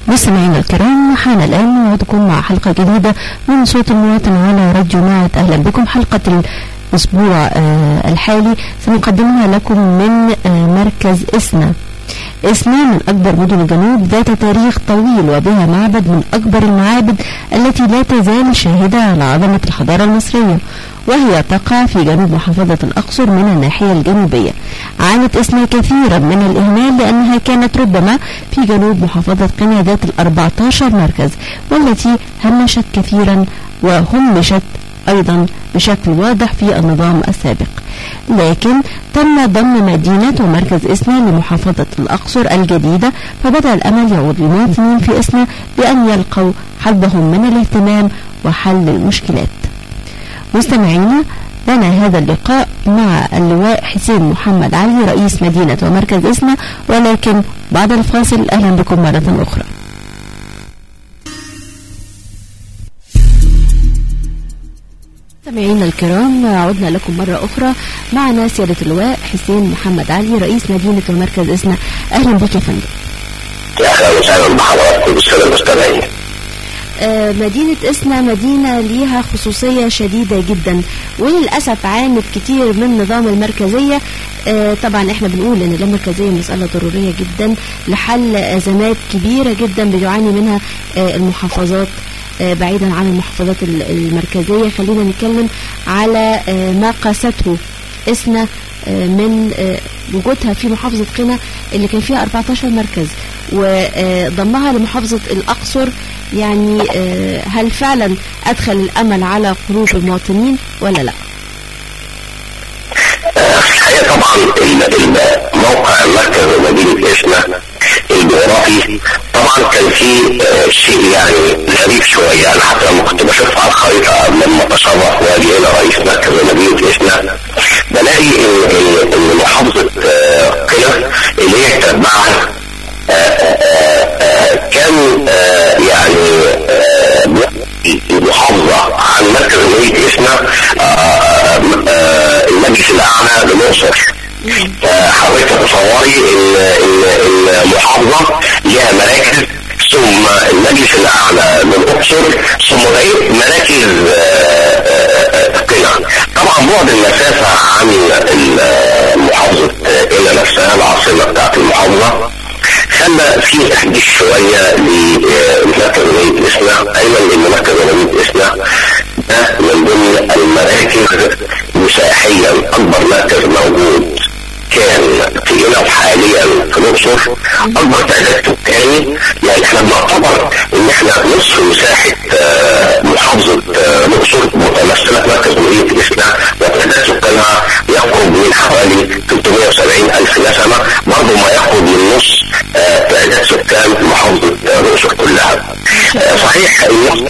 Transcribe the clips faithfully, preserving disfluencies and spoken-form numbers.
مستمعينا الكرام، حان الآن موعدكم مع حلقة جديدة من صوت المواطن على راديو معت. أهلا بكم. حلقة الأسبوع آه الحالي سنقدمها لكم من آه مركز إسنا. إسنا من أكبر مدن الجنوب، ذات تاريخ طويل وبها معبد من أكبر المعابد التي لا تزال شاهدة على عظمة الحضارة المصرية، وهي تقع في جنوب محافظة الأقصر من الناحية الجنوبية. عانت إسنا كثيرا من الإهمال لأنها كانت ربما في جنوب محافظة قنا ذات الأربعة عشر مركز، والتي همشت كثيرا وهمشت أيضا بشكل واضح في النظام السابق. لكن تم ضم مدينة ومركز إسنا لمحافظة الأقصر الجديدة، فبدأ الأمل يعود للمواطنين في إسنا بأن يلقوا حظهم من الاهتمام وحل المشكلات. مستمعينا، لنا هذا اللقاء مع اللواء حسين محمد علي رئيس مدينة ومركز إسنا، ولكن بعد الفاصل. أهلا بكم مرة أخرى. مستمعينا الكرام، عدنا لكم مرة أخرى معنا سيادة اللواء حسين محمد علي رئيس مدينة ومركز إسنا. أهلا بك يا فندم. أهلا وسهلا بحضراتكم بالسادة المستمعين. آه مدينة إسنا مدينة ليها خصوصية شديدة جدا، وللأسف عانت كتير من نظام المركزية. آه طبعا احنا بنقول ان اللامركزية مسألة ضرورية جدا لحل أزمات كبيرة جدا بيعاني منها آه المحافظات. آه بعيدا عن المحافظات المركزية، خلينا نتكلم على آه ما قاسته إسنا آه من آه وجودها في محافظة قنا اللي كان فيها أربعة عشر مركز، وضمها لمحافظة الأقصر. يعني هل فعلا أدخل الأمل على قلوب المواطنين ولا لا؟ الحقيقة طبعا الموقع المركز مدينة إسنا الجغرافي طبعا كان فيه شيء يعني غريب شوية. يعني حتى لما كنت بشوف على الخريطة قبل ما أتصرف واجي إلى رئيس مركز مدينة إسنا، بلاقي إن إن محافظة قنا اللي هي تتبعها كان يعني المحافظة عن مركز مدينة إسنا المجلس الأعلى للأقصر. حاولت تصوري ان ان المحافظة لها مراكز، ثم المجلس الأعلى للأقصر، ثم بقيت مراكز قنا. طبعا بعد المسافة عن محافظة قنا نفسها العاصمة بتاعت المحافظة خلى في تحديث شوية لمركز مدينة إسنا، أيضا لأن مركز مدينة إسنا ده من ضمن المراكز مساحيا أكبر مركز موجود كان في قنا وحاليا في الأقصر، أكبر تعداد سكاني. يعني احنا بنعتبر إن احنا نصف مساحة محافظة الأقصر متمثلة في مركز مدينة إسنا، وتعداد سكانها يقرب من حوالي ثلاثمائة وسبعين ألف نسمة، برضه ما يقرب من نص تعداد سكان محافظة الأقصر كلها. صحيح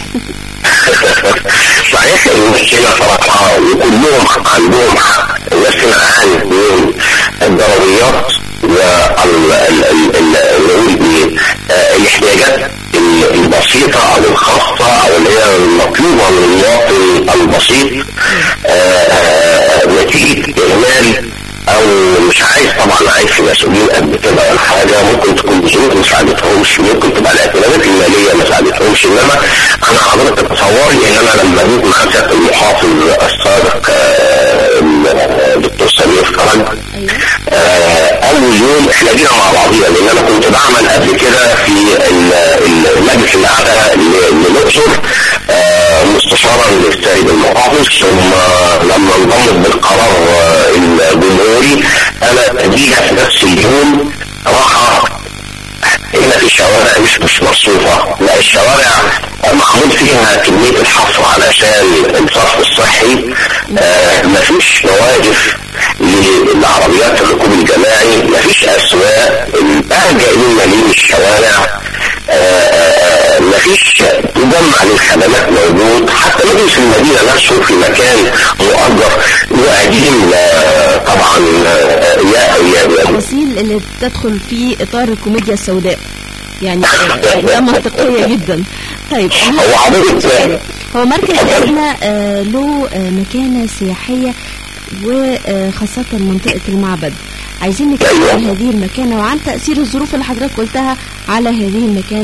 صحيح المشكلة صراحة وكلهم عندهم حق. الناس عانت من الضروريات والاحتياجات البسيطة أو الخاصة أو اللي هي المطلوبة من المواطن البسيط نتيجة إهمال او مش عايز. طبعا عايز في مسؤولين قد كده ولا حاجه، ممكن تكون بظروف ما ساعدتهمش، ممكن تبقى الاعتمادات الماليه ما ساعدتهمش. انما انا حضرتك تصوري ان انا لما جيت مع سياده المحافظ السابق الدكتور سمير فرج اول يوم احنا جينا مع بعضينا، لان انا كنت بعمل قبل كده في المجلس الاعلى للاقصر مستشارا للسيد المحافظ، ثم لما انضمت بالقرار الجمهوري انا جيت في نفس اليوم راحه هنا في الشوارع مش مش مرصوفه، لا الشوارع معمول فيها كميه الحفر علشان الصرف الصحي. آه مفيش مواقف للعربيات الركوب الجماعي، مفيش اسواق، البهجه مالين الشوارع. آه مفيش مجمع للخدمات موجود، حتى مجلس المدينه نفسه في مكان مؤجر وقديم. آه طبعا التفاصيل اللي بتدخل في اطار الكوميديا السوداء يعني ده منطقيه جدا. طيب هو عادة هو مركز إسنا آه له آه مكانه سياحيه وخاصه منطقه المعبد. عايزين نتكلم عن هذه المكانه وعن تاثير الظروف اللي حضرتك قلتها على هذه المكانه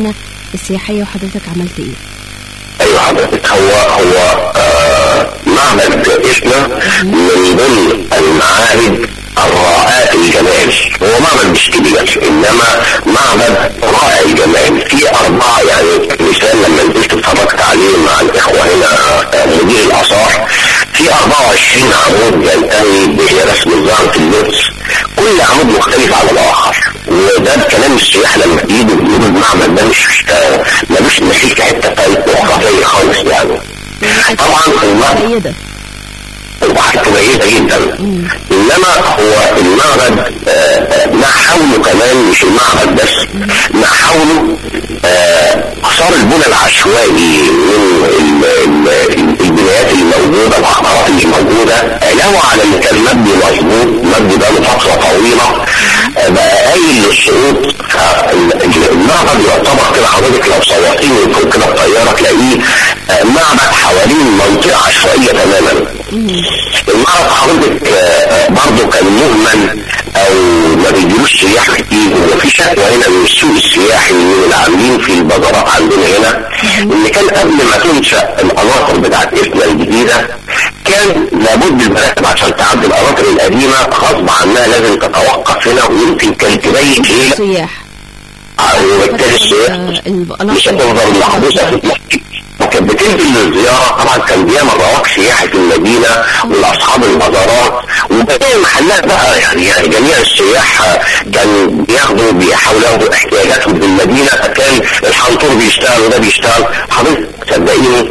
السياحيه وحضرتك عملت ايه؟ ايوه حضرتك، هو هو آه معبد اسنا من ضمن المعابد الرائعة الجمال. هو معبد مش كبير انما معبد رائع الجمال، في اربعه يعني مثال لما نزلت اتفرجت عليه مع الاخوه هنا مدير الاثار، في اربعة وعشرين عمود ينتهي برسم زهرة اللوتس، كل عمود مختلف عن الاخر. وده بكلام السياح لما بيجوا بيقولوا المعبد ده مش ملوش مثيل في حته اخرى خالص يعني. طبعا المعبد وحاجة كويسة جدا، انما هو المعبد مع حوله كمان، مش المعبد بس، مع حوله اثار البنى العشوائي من البنايات اللي موجوده، العقارات اللي موجوده، علاوه على اللي كان مبني مظبوط، مبني بقى له فتره طويله بقى قايل للسقوط. المعبد يعتبر كده حضرتك لو صورتيه من فوق كده بطياره تلاقيه معبد حوالين منطقه عشوائيه تماما. المعبد حضرتك برضه كان مهمل او ما بيجيبوش سياح كتير، وفي شكوى هنا من السوق السياحي من اللي عاملين في البازارات عندنا هنا ان كان قبل ما تنشأ القناطر بتاعت اسنا الجديده كان لابد المراكب عشان تعدي القناطر القديمه غصب عنها لازم تتوقف هنا، ويمكن كانت تبين ايه السياح وبالتالي السياح مش هتفضل محبوسه في المسجد، وكانت بتنزل للزياره. طبعا كان بيعمل رواق سياحي في المدينه والاصحاب البازارات وباقي محلات بقى، يعني يعني جميع السياح كانوا بياخدوا بيحاولوا ياخدوا احتياجاتهم في المدينه، فكان الحنطور بيشتغل وده بيشتغل. حضرتك صدقيني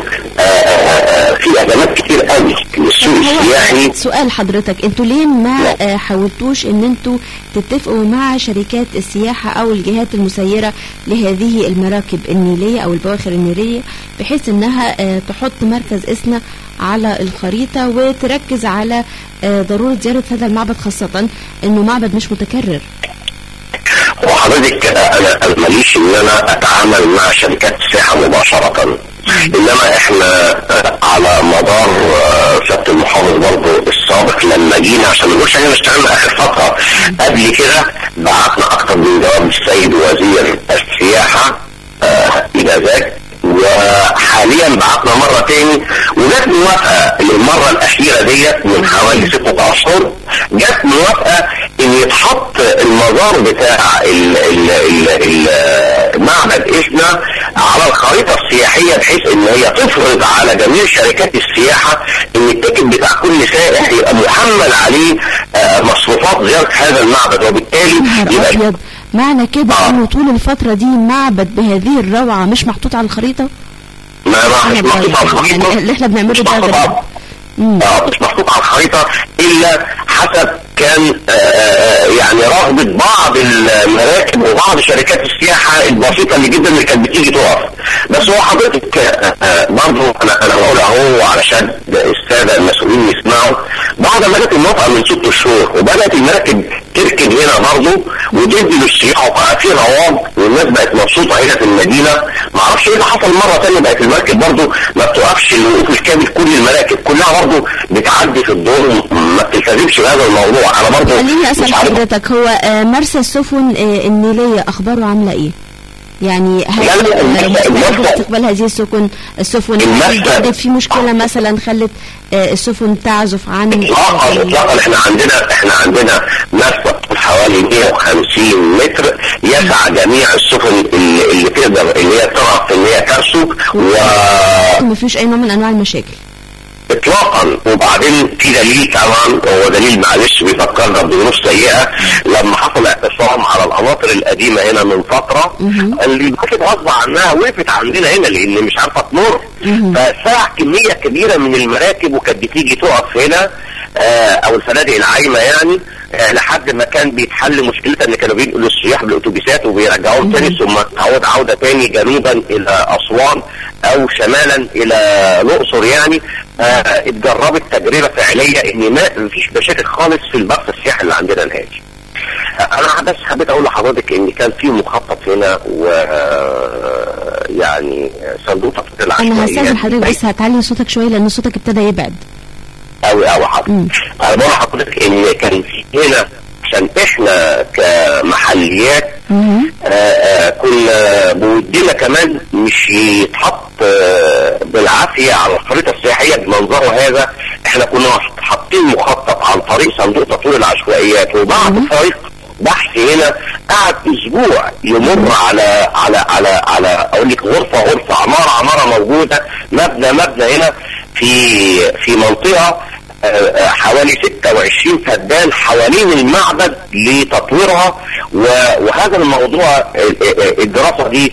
في ازمات كتير قوي للسوق السياحي. سؤال حضرتك، انتوا ليه ما آه حاولتوش ان انتوا تتفقوا مع شركات السياحه او الجهات المسيره لهذه المراكب النيليه او البواخر النيليه بحيث انها آه تحط مركز اسنا على الخريطه وتركز على آه ضروره زياره هذا المعبد، خاصه انه معبد مش متكرر؟ وحضرتك انا ماليش ان انا اتعامل مع شركات السياحه مباشره، انما احنا على مدار سياده المحافظ برضه السابق لما جينا عشان ما نقولش احنا اشتغلنا اخر فتره قبل كده بعتنا اكثر من جواب السيد وزير السياحه آه الى ذاك، وحاليا بعتنا مره تاني وجت موافقه للمره الاخيره ديت من حوالي ستة اشهر، جت موافقه ان يتحط المزار بتاع ال ال ال المعبد اسنا على الخريطه السياحيه بحيث ان هي تفرض على جميع شركات السياحه ان التيكت بتاع كل سائح يبقى محمل عليه مصروفات زياره هذا المعبد، وبالتالي يبقى معنى كده آه. انه طول الفتره دي معبد بهذه الروعه مش محطوط على الخريطه؟ ما مش محطوط على الخريطه، يعني اللي احنا بنعمله ده اه مش محطوط على الخريطه الا حسب كان آآ يعني رغبه بعض المراكب وبعض شركات السياحه البسيطه اللي جدا اللي كانت بتيجي تقف. بس هو حضرتك برضه انا انا بقول اهو علشان الساده المسؤولين يسمعوا، بعض المراكب موافقه من ست شهور وبدات المراكب تركب هنا برضه وتدي للسياح، وبقى في رواج والناس بقت مبسوطه هنا في المدينه. ما اعرفش ايه اللي حصل مره ثانيه بقت المراكب برضه ما بتوقفش الوقوف الكامل، كل المراكب كلها برضه بتعدي في الدور ما بتلتزمش بهذا الموضوع. انا برضه خليني اسال حضرتك، هو مرسى السفن النيليه اخباره عامله ايه؟ يعني هل استقبال هذه السفن السفن جدت في مشكله مثلا خلت السفن تعزف عن اطلاقا اطلاقا احنا عندنا احنا عندنا مرفأ حوالي مئة وخمسين متر يسع جميع السفن اللي, اللي تقدر اللي هي تعرف ان هي ترسو، و ما فيش اي نوع من انواع المشاكل اطلاقا. وبعدين في دليل طبعا، هو دليل معلش بيفكرنا بظروف سيئه لما حصل اعتصام على القناطر القديمه هنا من فتره، اللي كانت غصب عنها وقفت عندنا هنا لان مش عارفه تمر، فساع كميه كبيره من المراكب وكانت بتيجي تقف هنا آه او الفنادق العايمه يعني آه لحد ما كان بيتحل مشكلتها ان كانوا بينقلوا السياح بالاتوبيسات وبيرجعوهم تاني ثم تعود عوده تاني جنوبا الى اسوان او شمالا الى الاقصر. يعني آه اتجربت تجربه فعليه ان ما فيش مشاكل خالص في البحث السياحي اللي عندنا نهائي. انا بس حبيت اقول لحضرتك ان كان في مخطط هنا و يعني صندوق تخطيط العشوائيات. انا هستاذن حضرتك بس هتعلي صوتك شويه لان صوتك ابتدى يبعد قوي قوي حضرتك. انا بقول لحضرتك ان كان في هنا عشان احنا كمحليات آآ آآ كنا ودينا كمان مش يتحط بالعافيه على الخريطه السياحيه بمنظره هذا. احنا كنا حاطين مخطط عن طريق صندوق تطوير العشوائيات، وبعد فريق بحث هنا قعد اسبوع يمر على على على على اقول لك غرفه غرفه، عماره عماره موجوده، مبنى مبنى هنا في في منطقه حوالي ستة وعشرين فدان حوالين المعبد لتطويرها. وهذا الموضوع الدراسه دي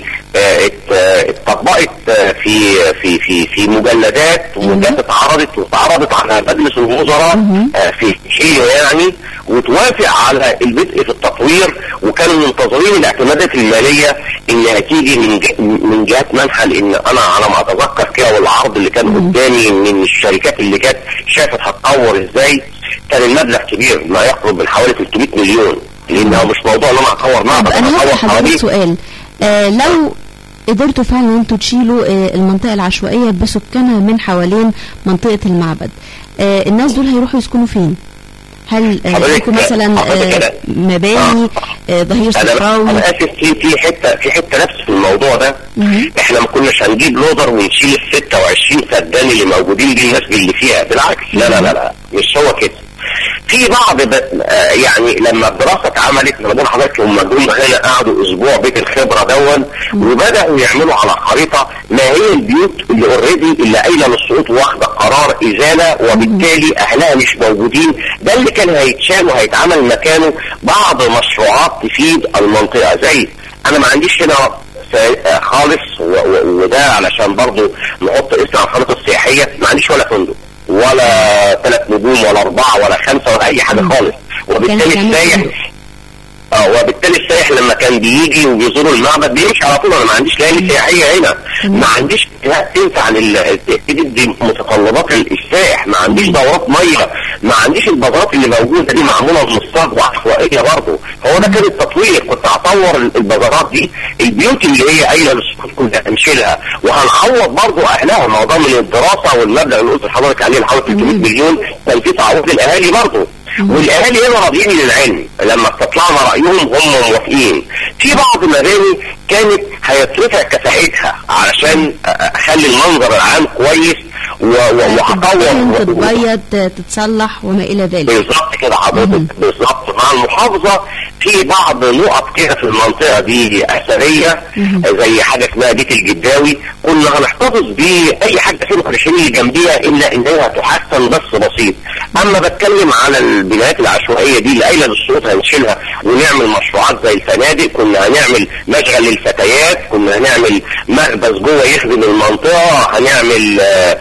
اتطبقت في في في في مجلدات، وجت اتعرضت واتعرضت على مجلس الوزراء في شيء يعني، وتوافق على البدء في التطوير. وكانوا منتظرين الاعتمادات الماليه انها تيجي من من جهه منحى، لان انا على ما اتذكر كده والعرض اللي كان قدامي من الشركات اللي جت شافت هتطور ازاي، كان المبلغ كبير ما يقرب من حوالي ثلاثمائة مليون، لانه مش موضوع ان انا اطور معبد. انا هسأل حضرتك سؤال، آه لو قدرتوا فعلا ان انتوا تشيلوا آه المنطقه العشوائيه بسكانها من حوالين منطقه المعبد، آه الناس دول هيروحوا يسكنوا فين؟ هل هيكون مثلا آه مباني آه ظهير صحراوي؟ انا اسف في في حته في حته نفس في الموضوع ده. احنا ما كناش هنجيب لودر ونشيل ال ستة وعشرين فدان اللي موجودين دي الناس اللي فيها، بالعكس. لا لا لا لا مش هو كده. في بعض آه يعني لما الدراسه اتعملت، لما بقول لحضرتك هم جم هنا قعدوا اسبوع بيت الخبره دون، وبداوا يعملوا على خريطه ما هي البيوت اللي اوريدي اللي قايله للسقوط واخده قرار ازاله، وبالتالي اهلها مش موجودين. ده اللي كان هيتشال وهيتعمل مكانه بعض مشروعات تفيد المنطقه. زي انا ما عنديش هنا خالص، وده علشان برضه نحط اسم على الخريطه السياحيه، ما عنديش ولا فندق ولا ثلاث نجوم ولا اربعه ولا خمسه ولا اي حاجه خالص. وبالتالي السايح اه وبالتالي السايح لما كان بيجي وبيزوروا المعبد بيمشي على طول. انا ما عنديش ليالي سياحيه هنا، ما عنديش تنفع تدي متطلبات السائح، ما عنديش دورات ميه، ما عنديش البازارات اللي موجوده دي معموله بمصطاد وعشوائيه برضه. هو ده كان التطوير، كنت هطور البازارات دي، البيوت اللي هي قايله للسكان كنت هنشيلها وهنعوض برضه اهلها. ما هو ده من الدراسه والمبلغ اللي قلت لحضرتك عليه حوالي ثلاثمائة مليون كان في تعويض الاهالي برضه. والاهالي هنا راضيين للعلم، لما استطلعنا رايهم هم موافقين. في بعض المباني كانت هيترفع كفاءتها علشان اخلي المنظر العام كويس وهطور تتبيض تتصلح وما الى ذلك. بالظبط كده حضرتك، بالظبط. مع المحافظه في بعض نقط كده في المنطقه دي اثريه، زي حاجه اسمها بيت الجداوي، كنا هنحتفظ باي حاجه في القرشين اللي جنبيها الا انها تحسن بس بسيط. اما بتكلم على البنايات العشوائيه دي اللي قايله للصوت هنشيلها ونعمل مشروعات زي الفنادق، كنا هنعمل مشغل للفتيات، كنا هنعمل مخبز جوه يخدم المنطقه، هنعمل آآ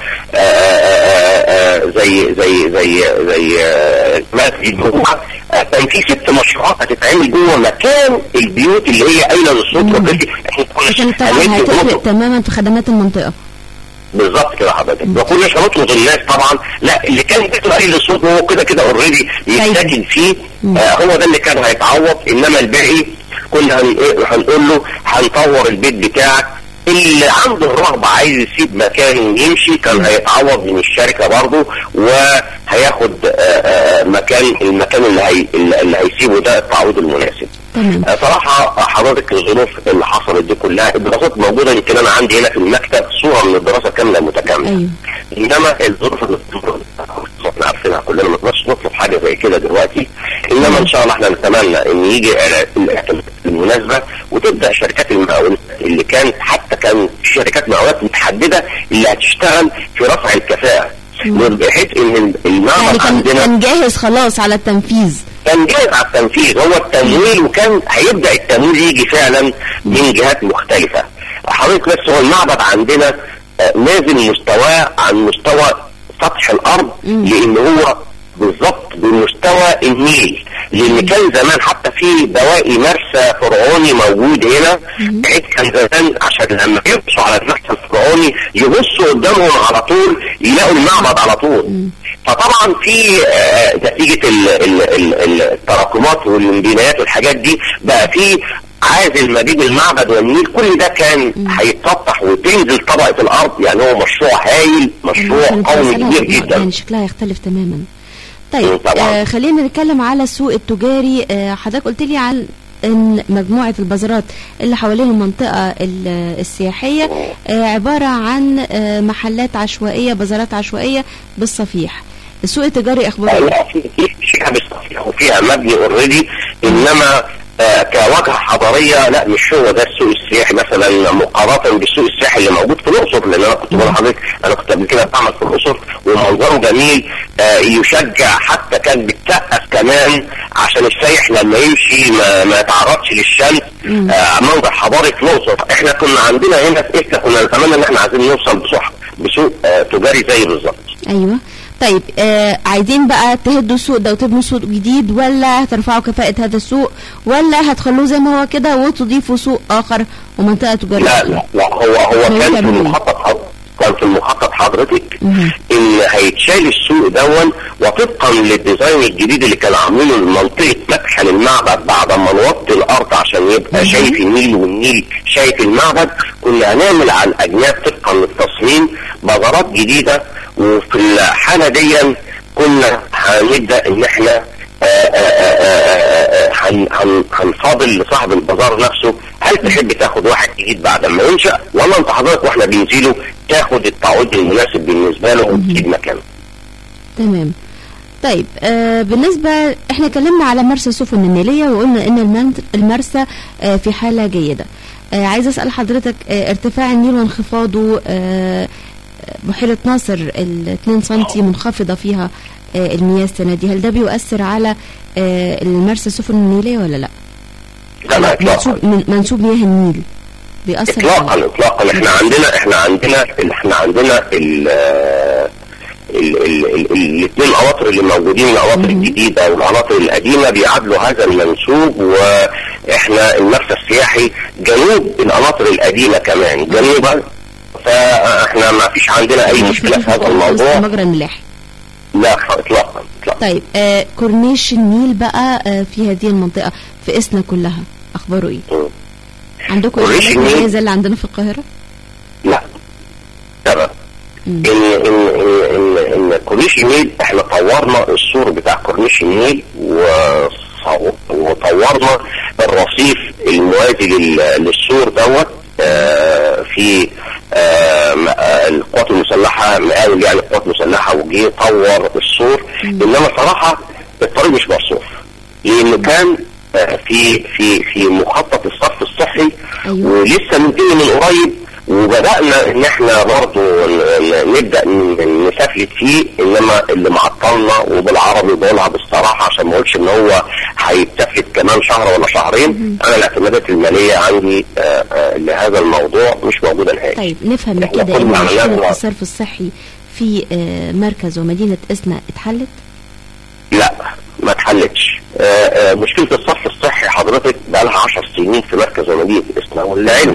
آآ آآ زي زي زي زي مسجد جوه. كان في ست مشروعات هتتعمل جوه مكان البيوت اللي هي قايله للصوت وكده. احنا عشان طبعا هتفرق تماما في خدمات المنطقه. بالظبط كده حضرتك. ما كناش هنطلب الناس طبعا، لا اللي كان بيته قايل للصوت وهو كده كده اوريدي متساكن فيه آه هو ده اللي كان هيتعوض. انما الباقي كنا هنقول له هنطور البيت بتاعك. اللي عنده الرغبة عايز يسيب مكان يمشي كان هيتعوض من الشركة برضه، وهياخد مكان المكان اللي هي اللي هيسيبه ده التعويض المناسب. تمام. صراحة حضرتك الظروف اللي حصلت دي كلها الدراسات موجودة، يمكن انا عندي هنا في المكتب صورة من الدراسة كاملة متكاملة. أيوه. انما الظروف اللي احنا عارفينها كلنا، ما نقدرش نطلب حاجة زي كده دلوقتي. انما ان شاء الله احنا نتمنى ان يجي الاعتمادات المناسبة وتبدأ شركات المقاولات اللي كانت حتى كان شركات مقاولات متحددة اللي هتشتغل في رفع الكفاءة، بحيث ان المعبد يعني كان عندنا كان جاهز خلاص على التنفيذ. كان جاهز على التنفيذ، هو التمويل، وكان هيبدأ التمويل يجي فعلا من جهات مختلفة. حضرتك بس هو المعبد عندنا نازل مستواه عن مستوى سطح الارض، لان هو بالظبط بمستوى النيل، لان كان زمان حتى في بواقي مرسى فرعوني موجود هنا، بحيث كان زمان عشان لما يبصوا على المرسى الفرعوني يبصوا قدامهم على طول يلاقوا المعبد على طول. فطبعا في آه نتيجة التراكمات والبنايات والحاجات دي بقى في عازل ما بين المعبد والنيل، كل ده كان هيتسطح وتنزل طبقة الارض. يعني هو مشروع هايل، مشروع قومي كبير جدا، يعني شكلها يختلف تماما. طيب آه خلينا نتكلم على السوق التجاري. آه حضرتك قلت لي عن ان مجموعة البازارات اللي حوالين المنطقة السياحية عبارة عن محلات عشوائية، بازارات عشوائية بالصفيح. السوق التجاري اخباره؟ لا، في فيها بالصفيح وفيها مبني اوريدي، انما آه كواجهه حضاريه لا، مش هو ده السوق السياحي مثلا مقارنه بالسوق السياحي اللي موجود في الاقصر. لان انا كنت بقول لحضرتك انا كنت قبل كده بعمل في الاقصر ومنظره جميل، آه يشجع، حتى كان بتسقف كمان عشان السايح لما يمشي ما, ما يتعرضش للشمس. آه منظر حضاري في الاقصر. احنا كنا عندنا هنا في إسنا كنا نتمنى ان احنا عايزين نوصل بسوق بسوق آه تجاري زي بالظبط. ايوه. طيب آه عايزين بقى تهدوا السوق ده وتبنوا سوق جديد، ولا هترفعوا كفاءة هذا السوق، ولا هتخلوه زي ما هو كده وتضيفوا سوق آخر ومنطقة تجارية؟ لا لا لا، هو هو كان في المخطط حضرتك كان في المخطط حضرتك ان هيتشال السوق دون، وطبقا للديزاين الجديد اللي كانوا عاملينه لمنطقة مدخل المعبد بعد ما نوطي الارض عشان يبقى شايف النيل والنيل شايف المعبد، كنا هنعمل على الاجناب طبقا للتصميم بازارات جديدة. وفي الحالة دي كنا هنبدأ ان احنا هنفاضل لصاحب البازار نفسه، هل تحب تاخد واحد جديد بعد ما ينشأ، ولا انت حضرتك واحنا بنزيله تاخد التعويض المناسب بالنسبة له وتجيب مكانه؟ تمام. طيب آه بالنسبة احنا اتكلمنا على مرسى السفن النيلية وقلنا ان المرسى آه في حالة جيدة. آه عايز اسأل حضرتك آه ارتفاع النيل وانخفاضه، آه بحيرة ناصر الاثنين سنتي منخفضة فيها آه المياه السنة دي، هل ده بيؤثر على آه المرسى السفن النيلية ولا لا؟ لا لا اطلاقا. منسوب, منسوب مياه النيل بيأثر اطلاقا على. اطلاقا احنا عندنا احنا عندنا احنا عندنا ال الاثنين القواطر اللي موجودين، القواطر الجديدة والقواطر القديمة بيعادلوا هذا المنسوب. واحنا المرسى السياحي جنوب القواطر القديمة كمان جنوبا، فاحنا ما فيش عندنا اي مشكلة في هذا الموضوع. مجرى الملاحي لا اطلاقا. طيب آه كورنيش النيل بقى آه في هذه المنطقة في إسنا كلها اخباره ايه؟ م. عندكم ايه زي اللي عندنا في القاهرة؟ لا تمام. ان ان ان ان كورنيش النيل احنا طورنا السور بتاع كورنيش النيل وطورنا الرصيف الموازي للسور دوت آه في آه القوات المسلحة، مقاول يعني القوات المسلحة وجي طور السور. انما صراحة الطريق مش مرصوف لانه كان آه في في في مخطط الصرف الصحي. أيوة. ولسه منتهي من قريب وبدأنا ان احنا برضو نبدأ نسافلت فيه، انما اللي معطلنا وبالعربي بقولها بالصراحة عشان ما اقولش ان هو هيتسافلت كمان شهر ولا شهرين. انا الاعتمادات المالية عندي آآ آآ لهذا الموضوع مش موجودة نهائي. طيب نفهم كده ان مشكلة الصرف الصحي في مركز ومدينة إسنا اتحلت؟ لا ما اتحلتش. مشكلة الصرف الصحي حضرتك بقى لها عشر سنين في مركز ومدينة إسنا. والعلم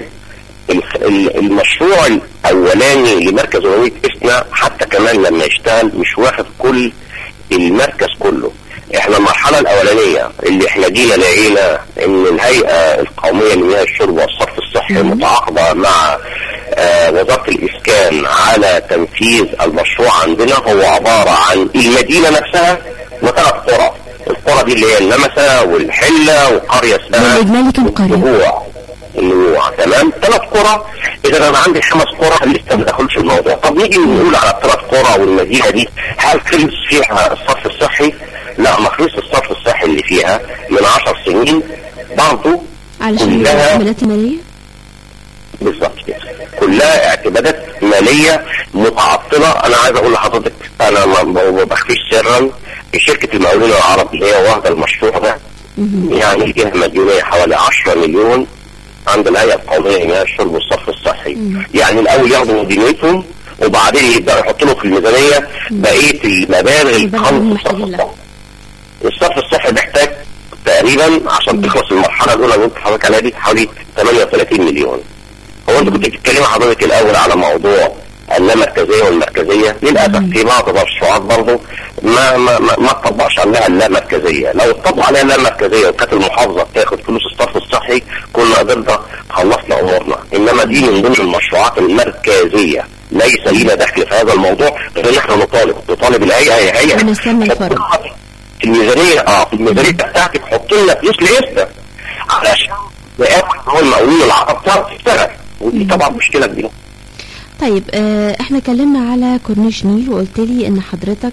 المشروع الاولاني لمركز ومدينة إسنا حتى كمان لما يشتغل مش واخد كل المركز كله. احنا المرحلة الاولانية اللي احنا جينا لقينا ان الهيئة القومية لمياه الشرب والصرف الصحي متعاقدة مع آه وزارة الاسكان على تنفيذ المشروع عندنا. هو عبارة عن المدينة نفسها وثلاث قرى. القرى دي اللي هي النمسا والحلة وقرية اسمها النبوع. النبوع تمام. ثلاث قرى. اذا انا عندي خمس قرى لسه ما دخلش الموضوع. طب نيجي نقول على الثلاث قرى والمدينة دي هل خلص فيها الصرف الصحي؟ لا ما خلص الصرف الصحي اللي فيها من عشر سنين برضه كلها اعتمادات مالية. بالظبط كده كلها اعتمادات مالية متعطلة. انا عايز اقول لحضرتك انا ما بخفيش سرا في شركة المقاولين العرب اللي هي واخدة المشروع ده يعني فيها مديونية حوالي عشرة مليون عند الهيئة القومية لمياه الشرب والصرف الصحي. مم. يعني الاول ياخدوا مدينيتهم وبعدين يبدأوا يحطوا له في الميزانية بقية المبالغ الخاصة بالصرف الصحي. الصرف الصحي محتاج تقريبا عشان تخلص المرحلة الاولى اللي انت حضرتك عليها دي حوالي ثمانية وثلاثين مليون. هو انت كنت بتتكلم حضرتك الاول على موضوع اللامركزية والمركزية. للأسف في بعض المشروعات برضه ما ما ما, ما تطبقش عليها اللامركزية. لو اتطبق عليها اللامركزية وكانت المحافظة بتاخد فلوس الصرف الصحي كنا قدرنا خلصنا امورنا. انما دي من ضمن المشروعات المركزية ليس لينا دخل في هذا الموضوع غير ان احنا نطالب نطالب الهيئة هي هيئة ونستنى الفرق في الميزانية. اه في الميزانية بتاعتك حط لنا فلوس لإسنا علشان يقاوم هو المقاولين العرب تعرف تشتغل، ودي طبعا مشكله كبيره. طيب آه احنا اتكلمنا على كورنيش نيل، وقلت لي ان حضرتك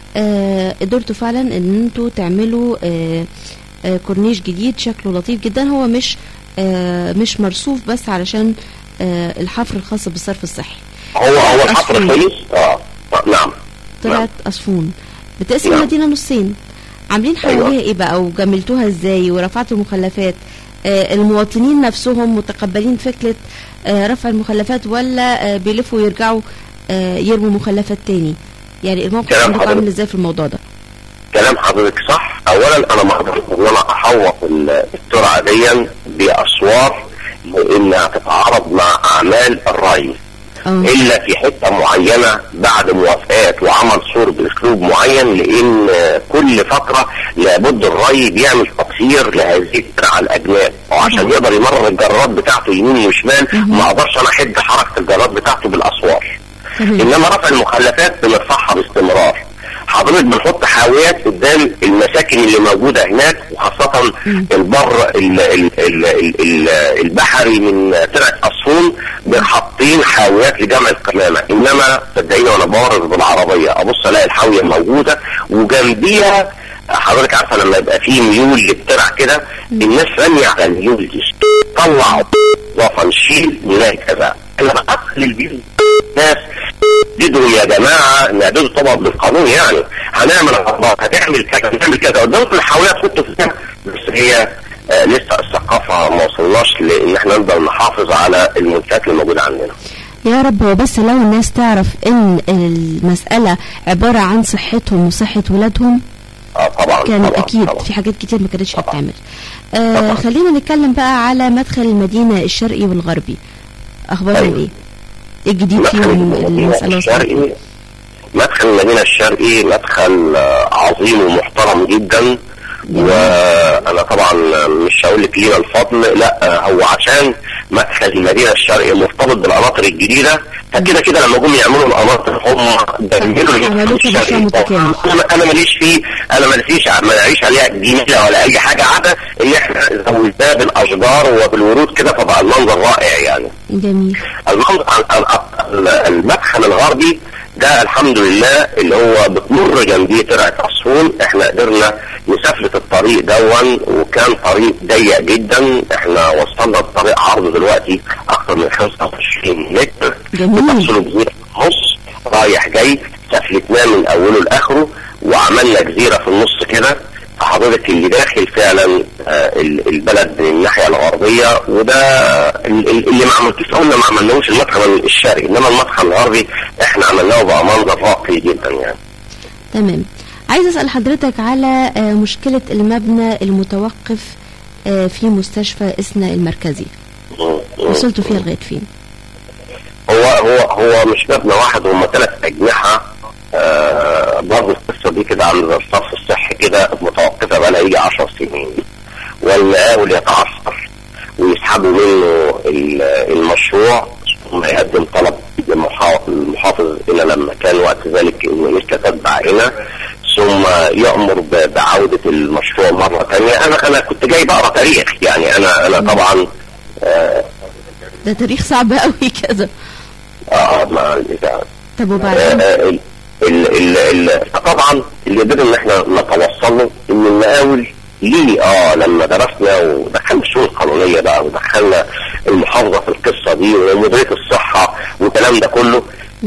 آه قدرتوا فعلا ان انتوا تعملوا آه آه كورنيش جديد شكله لطيف جدا، هو مش آه مش مرصوف بس علشان آه الحفر الخاص بالصرف الصحي. هو هو الحفر خلص. اه نعم. طلعت أصفون بتقسم نعم. المدينة نصين، عاملين حواليها أيوة. ايه بقى وجملتوها ازاي ورفعتوا المخلفات؟ آه المواطنين نفسهم متقبلين فكرة آه رفع المخلفات، ولا آه بيلفوا ويرجعوا آه يرموا مخلفات تاني؟ يعني الموقف عندكم عامل ازاي في الموضوع ده؟ كلام حضرتك صح. اولا انا ما اقدرش ان انا احوط الترعه دي باسوار لانها تتعارض مع اعمال الري، أوه. الا في حته معينه بعد موافقات وعمل صور باسلوب معين، لان كل فتره لابد الري بيعمل تطهير لهذه الترعه الاجناب، وعشان يقدر يمرر الجرارات بتاعته يمين وشمال ما اقدرش انا احد حركه الجرارات بتاعته بالاسوار. انما رفع المخلفات بنرفعها باستمرار. حضرتك بنحط حاويات قدام المساكن اللي موجوده هناك، وخاصه البر ال ال ال ال البحري من ترعه أصفون حاطين حاويات لجمع القمامه. انما صدقيني وانا بورد بالعربيه ابص الاقي الحاويه موجوده وجنبيها حضرتك عارفه لما يبقى فيه ميول للترع كده الناس راميه على الميول دي، طلعوا اضافه نشيل نلاقي كذا. انا بقفل البيوت الناس جدوا يا جماعه نعدلوا طبعا بالقانون، يعني هنعمل عرضات هتعمل كذا هنعمل كذا قدامكم الحاويه تحطوا فيها، بس هي آه لسه الثقافه ما وصلناش لان احنا نقدر نحافظ على المنتجات اللي موجوده عندنا. يا رب. هو بس لو الناس تعرف ان المساله عباره عن صحتهم وصحه ولادهم اه طبعا كان طبعا اكيد طبعا. في حاجات كتير ما كانتش هتتعمل. آه خلينا نتكلم بقى على مدخل المدينه الشرقي والغربي، اخبارهم أيوه. ايه؟ ايه الجديد فيهم المساله الشرقي؟ مدخل المدينه الشرقي مدخل عظيم ومحترم جدا، وانا طبعا مش هقول لك لينا الفضل، لا هو عشان مدخل المدينه الشرقي مرتبط بالقناطر الجديده، فكده كده لما جم يعملوا القناطر هم بيعملوا انا انا ماليش فيه، انا ماليش ماليش عليها جميله ولا اي حاجه عدا ان احنا زودناه بالاشجار وبالورود كده فبقى المنظر رائع يعني. جميل. المنظر المدخل الغربي ده الحمد لله اللي هو بتمر جنبيه ترعه أصفون، احنا قدرنا نسفلت الطريق دون وكان طريق ضيق جدا، احنا وصلنا الطريق عرضه دلوقتي اكثر من خمسة وعشرين متر بتفصله جزيره نص رايح جاي، سفلتناه من اوله لاخره وعملنا جزيره في النص كده، فحضرتك اللي داخل فعلا آه البلد من الناحيه الغربيه، وده اللي ما عملتوش قلنا ما عملناهوش المدخل الشرقي، انما المدخل الغربي احنا عملناه بقى منظر راقي جدا يعني. تمام. عايز اسال حضرتك على آه مشكله المبنى المتوقف آه في مستشفى إسنا المركزي، وصلتوا فيها لغايه فين؟ هو هو هو مش مبنى واحد، هم ثلاث اجنحه. آه برضه القصه دي كده عند الصرف الصحي كده متوقفه بقى لها يجي عشر سنين، والمقاول يتعثر ويسحبوا منه المشروع ثم يقدم طلب للمحافظ الى لما كان وقت ذلك انه مش تتبع هنا، ثم يأمر بعودة المشروع مرة ثانية. انا انا كنت جاي بقرا تاريخ يعني، انا انا طبعا آه ده تاريخ صعب قوي كده. اه ما طب وبعدين آه ال ال ال طبعا اللي قدرنا ان احنا نتوصل له ان المقاول ليه اه لما درسنا ودخلنا الشؤون القانونيه بقى ودخلنا المحافظه في القصه دي ومديريه الصحه والكلام ده كله،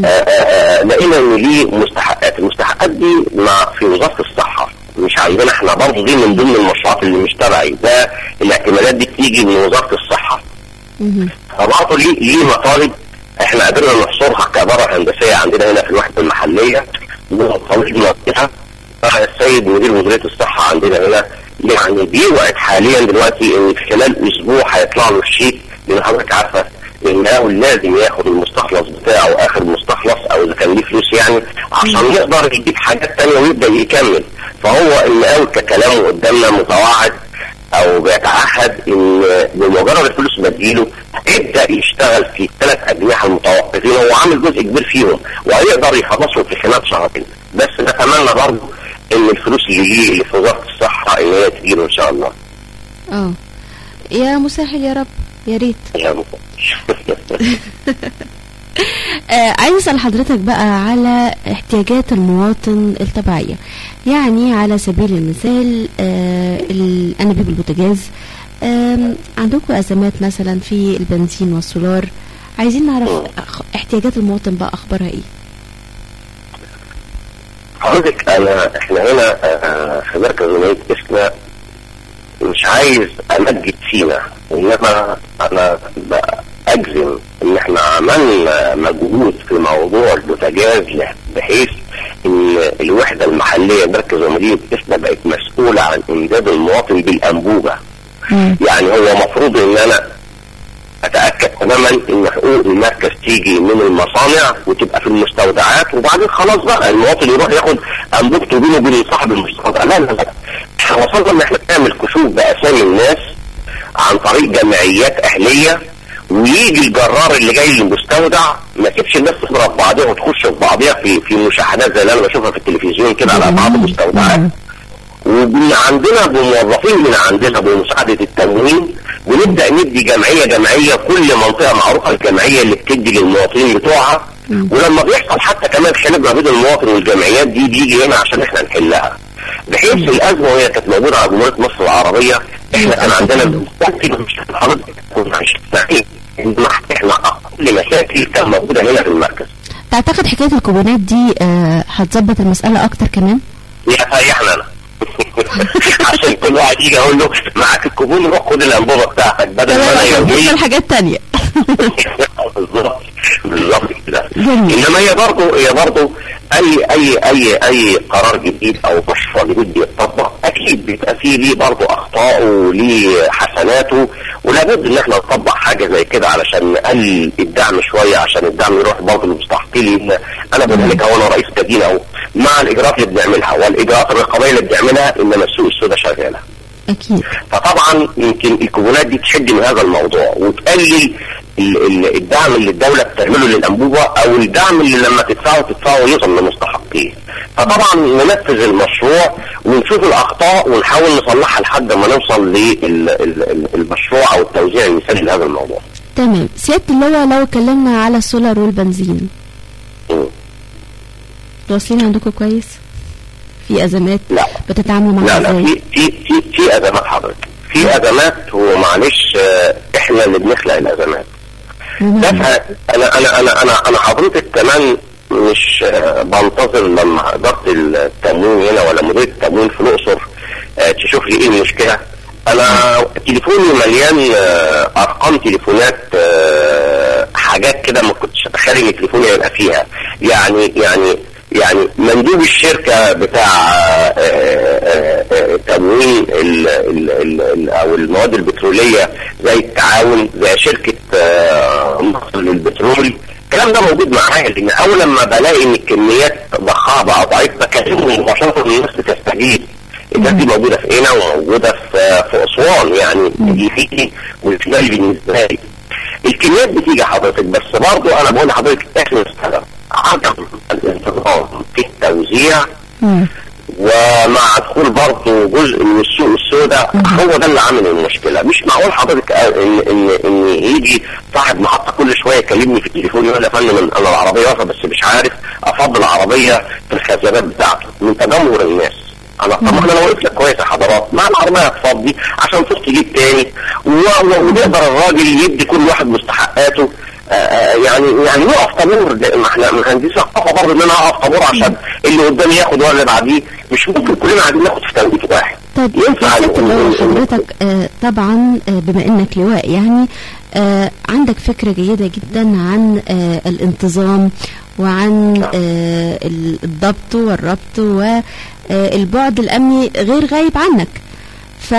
لقينا ان ليه مستحقات، المستحقات دي مع في وزاره الصحه مش عايزين احنا برضه، دي من ضمن المشروعات اللي مش تبعي، ده الاعتمادات دي بتيجي من وزاره الصحه. فبرضه ليه ليه مطالب احنا قدرنا نحصرها كاداره هندسيه عندنا هنا في الوحده المحليه، وطالبنا فيها السيد مدير مديريه الصحه عندنا هنا يعني بيوعد حاليا دلوقتي ان في خلال اسبوع هيطلع له الشيك، لان حضرتك عارفه المقاول لازم ياخد المستخلص بتاعه اخر مستخلص او اذا كان ليه فلوس يعني عشان يقدر يجيب حاجات ثانيه ويبدا يكمل. فهو المقاول ككلامه قدامنا متوعد او بيتعهد ان بمجرد الفلوس ما تجيله هيبدا يشتغل في الثلاث اجنحه المتوقفين، هو عامل جزء كبير فيهم وهيقدر يخلصهم في خلال شهرين، بس نتمنى برضه ان الفلوس اللي ليه اللي في وزاره الصحه ان هي تجيله ان شاء الله. اه يا مسهل يا رب، يا ريت. يا آه عايز اسال حضرتك بقى على احتياجات المواطن الطبيعيه. يعني على سبيل المثال آه الانابيب البوتاجاز، آه عندكم ازمات مثلا في البنزين والسولار، عايزين نعرف احتياجات المواطن بقى اخبارها ايه؟ حضرتك انا احنا هنا في مركز جمعيه اسنا مش عايز امجد فينا، انما انا اجزم ان احنا عملنا مجهود في موضوع البوتاجاز بحيث ان الوحده المحليه مركز ومدينه اسنا بقت مسؤوله عن امداد المواطن بالانبوبه. يعني هو مفروض ان انا اتاكد تماما ان حقوق المركز تيجي من المصانع وتبقى في المستودعات، وبعدين خلاص بقى المواطن يروح ياخد انبوبته بينه وبين صاحب المستودع. لا لا لا، احنا وصلنا ان احنا نعمل كشوف باسامي الناس عن طريق جمعيات اهليه، ويجي الجرار اللي جاي للمستودع ما تسيبش الناس تضرب بعضها وتخش في بعضها في في مشاحنات زي اللي انا بشوفها في التلفزيون كده على بعض المستودعات. وعندنا بموظفين من عندنا بمساعده التموين ونبدا ندي جمعيه جمعيه، كل منطقه معروفه الجمعيه اللي بتدي للمواطنين بتوعها، ولما بيحصل حتى كمان خلاف ما بين المواطن والجمعيات دي بيجي هنا عشان احنا نحلها. بحيث الازمه وهي كانت موجوده على جمهوريه مصر العربيه، احنا كان عندنا ممكن مش حضرتك كنا مش مستحيل ان احنا اقل مشاكل كان موجوده هنا في المركز. تعتقد حكايه الكوبونات دي هتظبط المساله اكتر كمان؟ يريحنا انا عشان كل واحد يجي اقول له معاك الكوبون روح خد الانبوبه بتاعتك بدل ما انا يوميا حاجات ثانيه. بالظبط بالظبط كده. انما هي برضه هي برضه اي اي اي اي قرار جديد او مشروع جديد بيتطبق اكيد بيبقى فيه ليه برضه اخطائه وليه حسناته، ولابد ان احنا نطبق حاجه زي كده علشان نقلل الدعم شويه، عشان الدعم يروح برضه للمستحقين. انا بقول لك هو انا رئيس مدينه اهو مع الاجراءات اللي بنعملها والاجراءات الرقابيه اللي بنعملها، انما السوق السوداء شغاله. اكيد. فطبعا يمكن الكوبونات دي تشد من هذا الموضوع وتقلل الدعم اللي الدوله بتعمله للانبوبه، او الدعم اللي لما تدفعه تدفعه يوصل للمستحقين. فطبعا ننفذ المشروع ونشوف الاخطاء ونحاول نصلحها لحد ما نوصل للمشروع او التوزيع المثالي لهذا الموضوع. تمام. سياده اللواء، لو اتكلمنا على السولار والبنزين، واصلين عندكم كويس؟ في ازمات؟ لا بتتعاملوا معاها ازاي؟ لا لا في في في في ازمات حضرتك، في ازمات ومعلش احنا اللي بنخلق الازمات. ده انا انا انا انا انا حضرتك كمان مش بنتظر لما اداره التموين هنا ولا مدير التموين في الاقصر تشوف لي ايه المشكله. انا تليفوني مليان ارقام تليفونات، حاجات كده ما كنتش اتخيل ان تليفوني يبقى فيها. يعني يعني يعني مندوب الشركه بتاع تموين ال ال ال او المواد البتروليه زي التعاون، زي شركه مصر للبترول، الكلام ده موجود معايا. لان اول لما بلاقي ان الكميات ضخامه او ضعيفه بكلمهم مباشره الناس بتستجيب. الناس دي موجوده في هنا وموجوده في في اسوان، يعني دي فيني والفيني بالنسبه لي. الكميات بتيجي حضرتك، بس برضه انا بقول لحضرتك احنا نستخدم عدم الانتظام في التوزيع، ومع دخول برضه جزء من السوق السوداء هو ده اللي عامل المشكله. مش معقول حضرتك ان ان ان يجي صاحب محطه كل شويه يكلمني في التليفون يقول يا فندم انا العربيه واقفه بس مش عارف افضل العربيه في الخزانات بتاعته من تجمهر الناس. انا طبعا انا واقف لك كويس يا حضرات، مع العربيه هتفضي عشان تروح تجيب تاني، ويقدر الراجل يدي كل واحد مستحقاته. آه يعني يعني نقف طابور، ما احنا ما عنديش ثقافه برضه ان انا اقف طابور عشان اللي قدامي ياخد ولا اللي بعديه. مش ممكن كلنا قاعدين ناخد في توقيت واحد. طيب ينفع حضرتك آه طبعا آه بما انك لواء يعني آه عندك فكره جيده جدا عن آه الانتظام وعن آه الضبط والربط والبعد الامني غير غايب عنك. ف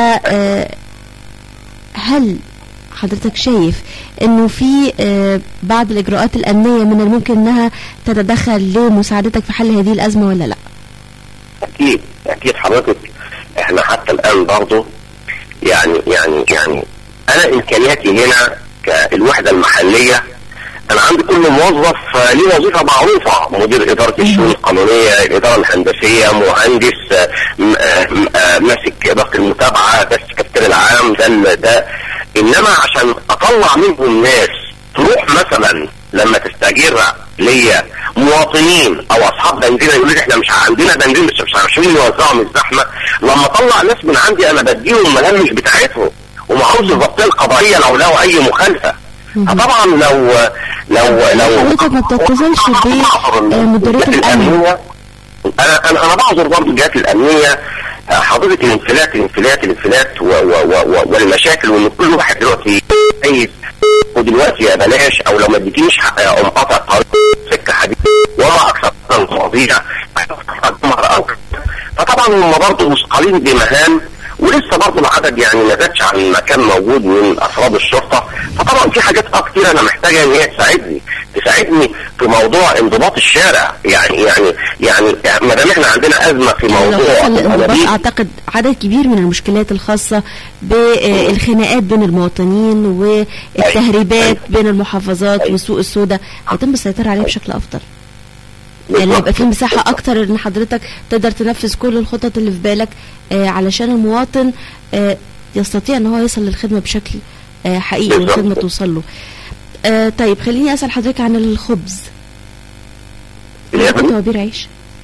هل حضرتك شايف انه في آه بعض الاجراءات الامنيه من الممكن انها تتدخل لمساعدتك في حل هذه الازمه ولا لا؟ اكيد اكيد حضرتك، احنا حتى الان برضه يعني يعني يعني انا امكانياتي هنا كالوحده المحليه، انا عندي كل موظف ليه وظيفه معروفه، مدير اداره الشؤون القانونيه، الاداره الهندسيه، مهندس ماسك اداره المتابعه، ده السكرتير العام، ده ده انما عشان اطلع منهم ناس تروح مثلا لما تستاجر ليا مواطنين او اصحاب بنزينه يقولوا لي احنا مش عندنا بنزين مش مش عارفين نوزعه من الزحمه، لما اطلع ناس من عندي انا بديهم الملامش بتاعتهم ومعروض الضبطيه القضائيه لو لقوا اي مخالفه. طبعا لو لو لو حضرتك ما بتتصلش بمديريه الامن. انا انا انا بعذر برضه الجهات الامنيه حضرتك، الانفلات الانفلات الانفلات والمشاكل، وان كل واحد دلوقتي عايز ودلوقتي يا بلاش، او لو ما اديتنيش حق اقوم قاطع طريق سكه حديد وما اكثر المواضيع. فطبعا هم برضه مثقلين بمهام، ولسه برضه العدد يعني ما زادش عن ما كان موجود من افراد الشرطه. فطبعا في حاجات كتير انا محتاجه ان هي تساعدني تساعدني في موضوع انضباط الشارع. يعني يعني يعني ما دام احنا عندنا ازمه في موضوع الانضباط، اعتقد عدد كبير من المشكلات الخاصه بالخناقات بين المواطنين والتهريبات بين المحافظات والسوق السوداء هيتم السيطره عليه بشكل افضل. يعني يبقى في مساحه اكتر ان حضرتك تقدر تنفذ كل الخطط اللي في بالك آه علشان المواطن آه يستطيع ان هو يصل للخدمه بشكل آه حقيقي والخدمه توصل له. آه طيب خليني اسال حضرتك عن الخبز. توابير عيش،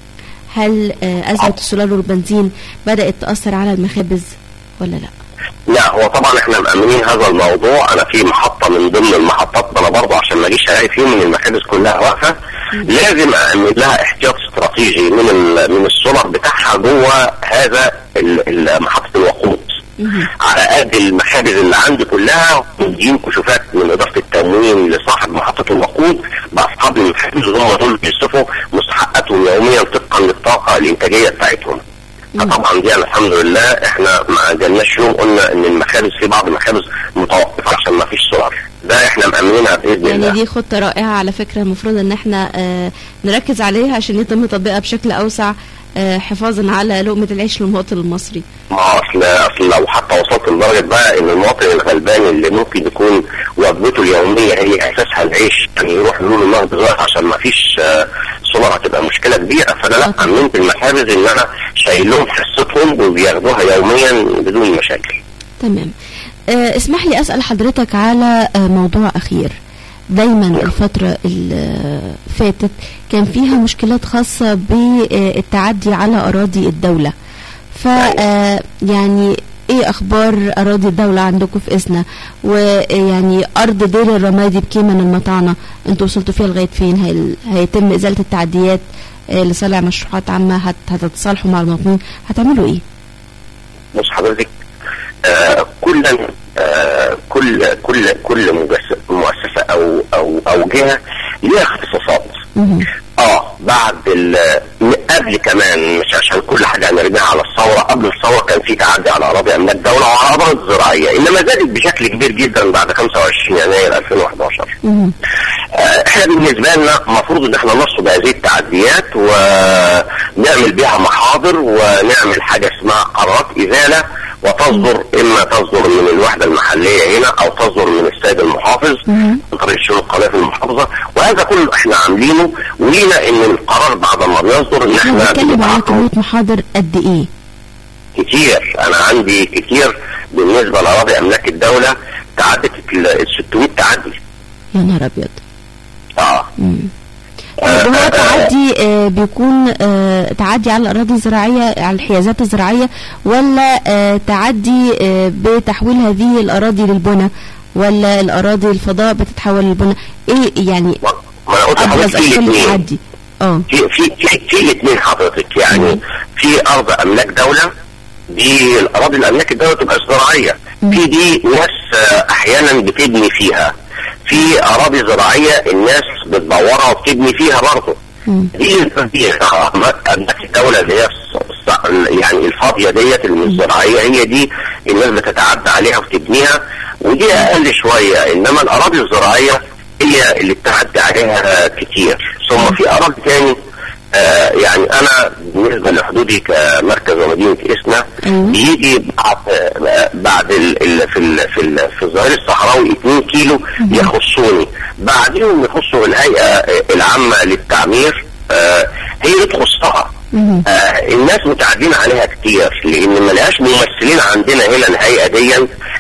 هل آه ازمه السولار والبنزين بدات تاثر على المخابز ولا لا؟ لا، هو طبعا احنا مأمنين هذا الموضوع. انا في محطه من ضمن المحطات انا برضه عشان ما اجيش الاقي فيه من المخابز كلها واقفه، لازم اعمل لها احتياط استراتيجي من من السولار بتاعها جوه هذا محطه الوقود على قد المخابز اللي عندي كلها. مدين كشوفات من اضافه التموين لصاحب محطه الوقود باصحاب المخابز، هم دول بيصرفوا مستحقاتهم يوميا طبقا للطاقه الانتاجيه بتاعتهم. طبعا دي الحمد لله احنا ما جالناش يوم قلنا ان المخابز في بعض المخابز متوقفه عشان ما فيش سولار. ده احنا مأمنينها باذن يعني الله. دي خطه رائعه على فكره، المفروض ان احنا اه نركز عليها عشان يتم تطبيقها بشكل اوسع اه حفاظا على لقمه العيش للمواطن المصري. ما اصل اصل لو حتى وصلت لدرجه بقى ان المواطن الغلبان اللي ممكن يكون وجبته اليوميه هي اساسها العيش، يعني يروح له النهر دلوقتي عشان ما فيش اه سولار هتبقى مشكله كبيره. فانا لا امنت المخابز ان انا شايل لهم حصتهم وبياخدوها يوميا بدون مشاكل. تمام. أه اسمح لي اسال حضرتك على أه موضوع اخير. دايما الفتره اللي فاتت كان فيها مشكلات خاصه بالتعدي على اراضي الدوله، ف يعني ايه اخبار اراضي الدوله عندكم في اسنا؟ ويعني ارض دير الرمادي بكيمن المطعنه انتوا وصلتوا فيها لغايه فين؟ هيتم ازاله التعديات لصالح مشروعات عامه؟ هتتصالحوا مع المواطنين؟ هتعملوا ايه؟ بص حضرتك، آه كلا آه كل كل كل مؤسسه او او او جهه ليها اختصاصات. اه بعد قبل كمان، مش عشان كل حاجه هنرجع على الثوره، قبل الثوره كان في تعدي على اراضي املاك دوله وعلى اراضي زراعيه، انما زادت بشكل كبير جدا بعد خمسة وعشرين يناير ألفين وأحد عشر. آه احنا بالنسبه لنا المفروض ان احنا نرصد هذه التعديات ونعمل بها محاضر ونعمل حاجه اسمها قرارات ازاله، وتصدر اما تصدر من الوحده المحليه هنا او تصدر من السيد المحافظ عن طريق الشؤون القضائيه في المحافظه. وهذا كله احنا عاملينه، ولينا ان القرار بعد ما بيصدر ان احنا بنتكلم على كميه محاضر قد ايه؟ كتير. انا عندي كتير بالنسبه لاراضي املاك الدوله، تعدت ال ستمائة تعدي. يا نهار ابيض. اه امم هو تعدي آه بيكون آه تعدي على الاراضي الزراعيه، على الحيازات الزراعيه، ولا آه تعدي آه بتحويل هذه الاراضي للبنى، ولا الاراضي الفضاء بتتحول للبنى؟ ايه يعني ما انا قلت لحضرتك في الاثنين. اه في في في في الاثنين حضرتك، يعني مم. في ارض املاك دوله، دي الاراضي الاملاك الدوله تبقى زراعيه، في دي ناس احيانا بتبني فيها، في اراضي زراعيه الناس بتدورها وبتبني فيها برضه. دي دي املاك الدوله اللي هي يعني الفاضيه ديت اللي مش زراعيه، هي دي الناس بتتعدى عليها وتبنيها، ودي اقل شويه. انما الاراضي الزراعيه هي اللي بتعدي عليها كتير. ثم في اراضي تاني آه يعني انا بالنسبه لحدودي كمركز ومدينه اسنا بيجي بعد آه بعد ال ال في ال في ال في الظهير الصحراوي اتنين كيلو يخصوني، بعدين يخصوا الهيئه العامه للتعمير، آه هي اللي تخصها. آه الناس متعدين عليها كتير لان ما لهاش ممثلين عندنا هنا الهيئه دي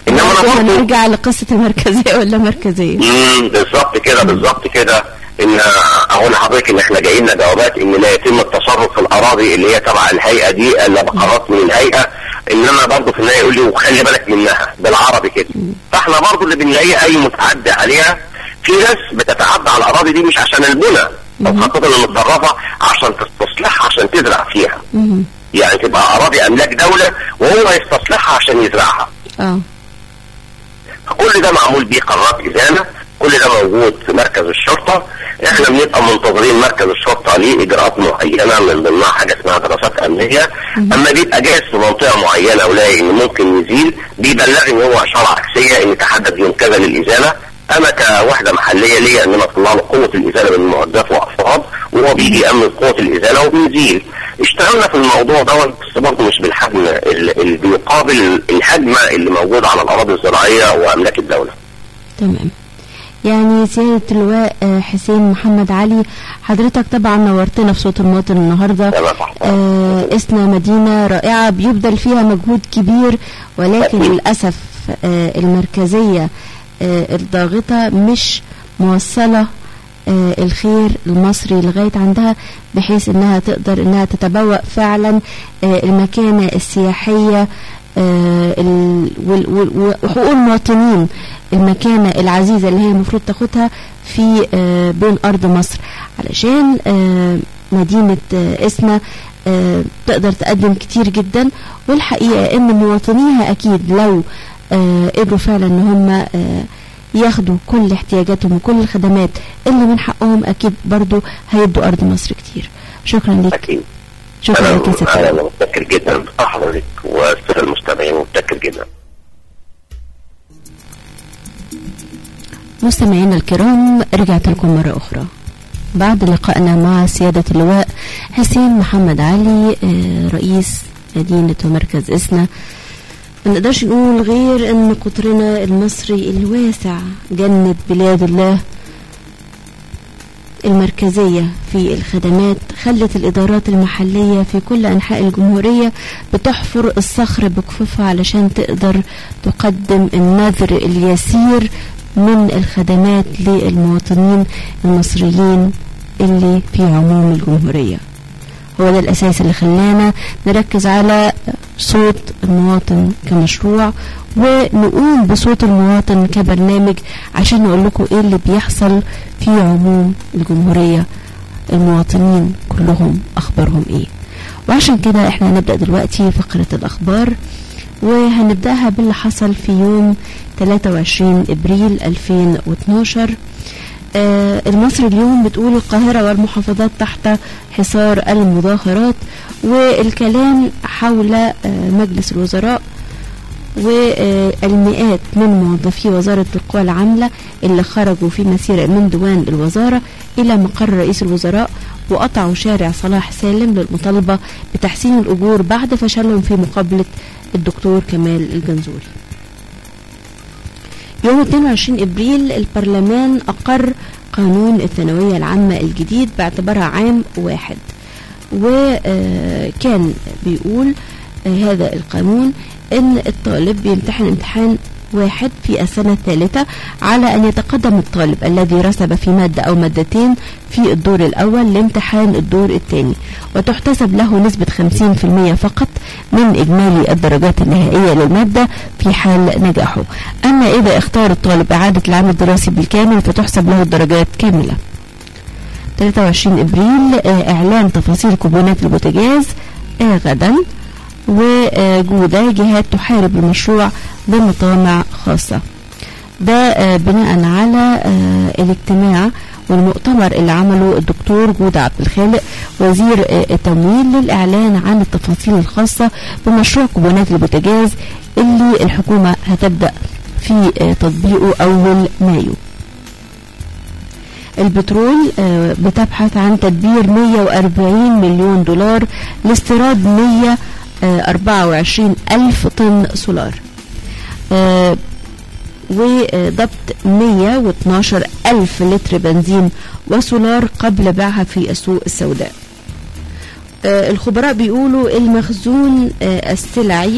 انما انا برضه نرجع لقصه المركزيه ولا مركزيه. امم بالظبط كده بالظبط كده ان اقول لحضرتك ان احنا جايين لنا جوابات ان لا يتم التصرف في الاراضي اللي هي تبع الهيئه دي الا بقرارات من الهيئه، انما برضه في النهايه يقول لي وخلي بالك منها بالعربي كده. فاحنا برضه اللي بنلاقيه اي متعدي عليها، في ناس بتتعدى على الاراضي دي مش عشان البنى او خاصه المتطرفه، عشان تستصلحها عشان تزرع فيها. يعني تبقى اراضي املاك دوله وهو يستصلحها عشان يزرعها. اه كل ده معمول بيه قرارات ازاله، كل ده موجود في مركز الشرطه. احنا بنبقى منتظرين مركز الشرطه ليه اجراءات معينه من ضمنها حاجه اسمها دراسات امنيه. اما بيبقى جاهز في منطقه معينه ولاقي ان ممكن يزيل، بيبلغني ان هو اشاره عكسيه ان تحدد يوم كذا للازاله. انا كوحده محليه ليا ان انا اطلع له قوه الازاله من معدات وافراد، وهو بيجي يامن قوه الازاله وبنزيل. اشتغلنا في الموضوع ده بس برضه مش بالحجم اللي بيقابل الهجمه اللي موجوده على الاراضي الزراعيه واملاك الدوله. تمام. يعني سيادة اللواء حسين محمد علي، حضرتك طبعا نورتنا في صوت المواطن النهارده. آه اسنا مدينه رائعه بيبذل فيها مجهود كبير، ولكن للاسف آه المركزيه آه الضاغطه مش موصله آه الخير المصري لغايه عندها، بحيث انها تقدر انها تتبوأ فعلا آه المكانه السياحيه آه وحقوق المواطنين، المكانة العزيزة اللي هي المفروض تاخدها في آه بين أرض مصر، علشان آه مدينة آه إسنا آه تقدر تقدم كتير جدا. والحقيقة إن مواطنيها أكيد لو آه قدروا فعلا إن هم آه ياخدوا كل احتياجاتهم وكل الخدمات اللي من حقهم، أكيد برضو هيدوا أرض مصر كتير. شكرا لك. أكيد. شكرا لك يا سيدي. أنا متشكر جدا بحضرتك والسادة المستمعين، متشكر جدا. مستمعينا الكرام، رجعت لكم مرة أخرى بعد لقائنا مع سيادة اللواء حسين محمد علي رئيس مدينة ومركز إسنا. ما نقدرش نقول غير أن قطرنا المصري الواسع جنة بلاد الله المركزية في الخدمات خلت الإدارات المحلية في كل أنحاء الجمهورية بتحفر الصخر بكفوفها علشان تقدر تقدم النذر اليسير من الخدمات للمواطنين المصريين اللي في عموم الجمهورية. هو ده الأساس اللي خلانا نركز على صوت المواطن كمشروع، ونقوم بصوت المواطن كبرنامج عشان نقول لكم ايه اللي بيحصل في عموم الجمهورية، المواطنين كلهم أخبارهم ايه. وعشان كده احنا هنبدأ دلوقتي فقرة الأخبار، وهنبدأها باللي حصل في يوم ثلاثة وعشرين إبريل ألفين واثناشر. آه المصري اليوم بتقول القاهرة والمحافظات تحت حصار المظاهرات، والكلام حول آه مجلس الوزراء والمئات من موظفي وزارة القوى العاملة اللي خرجوا في مسيرة من ديوان الوزارة إلى مقر رئيس الوزراء وقطعوا شارع صلاح سالم للمطالبة بتحسين الأجور بعد فشلهم في مقابلة الدكتور كمال الجنزوري. يوم اثنين وعشرين إبريل البرلمان أقر قانون الثانوية العامة الجديد باعتبارها عام واحد، وكان بيقول هذا القانون ان الطالب بيمتحن امتحان واحد في السنة الثالثة على أن يتقدم الطالب الذي رسب في مادة أو مادتين في الدور الأول لامتحان الدور الثاني، وتحتسب له نسبة خمسين بالمئة فقط من إجمالي الدرجات النهائية للمادة في حال نجاحه. أما إذا اختار الطالب إعادة العام الدراسي بالكامل فتحسب له الدرجات كاملة. ثلاثة وعشرين إبريل إعلان تفاصيل كوبونات البوتاجاز غدا، وجودة جهات تحارب المشروع بمطامع خاصة. ده بناء على الاجتماع والمؤتمر اللي عمله الدكتور جودة عبد الخالق وزير التمويل للإعلان عن التفاصيل الخاصة بمشروع كوبونات البوتاجاز اللي الحكومة هتبدأ في تطبيقه أول مايو. البترول بتبحث عن تدبير مئة وأربعين مليون دولار لاستيراد مئة وأربعة وعشرين ألف طن سولار، آه وضبط مئة واثني عشر ألف لتر بنزين وسولار قبل بيعها في السوق السوداء. آه الخبراء بيقولوا المخزون آه السلعي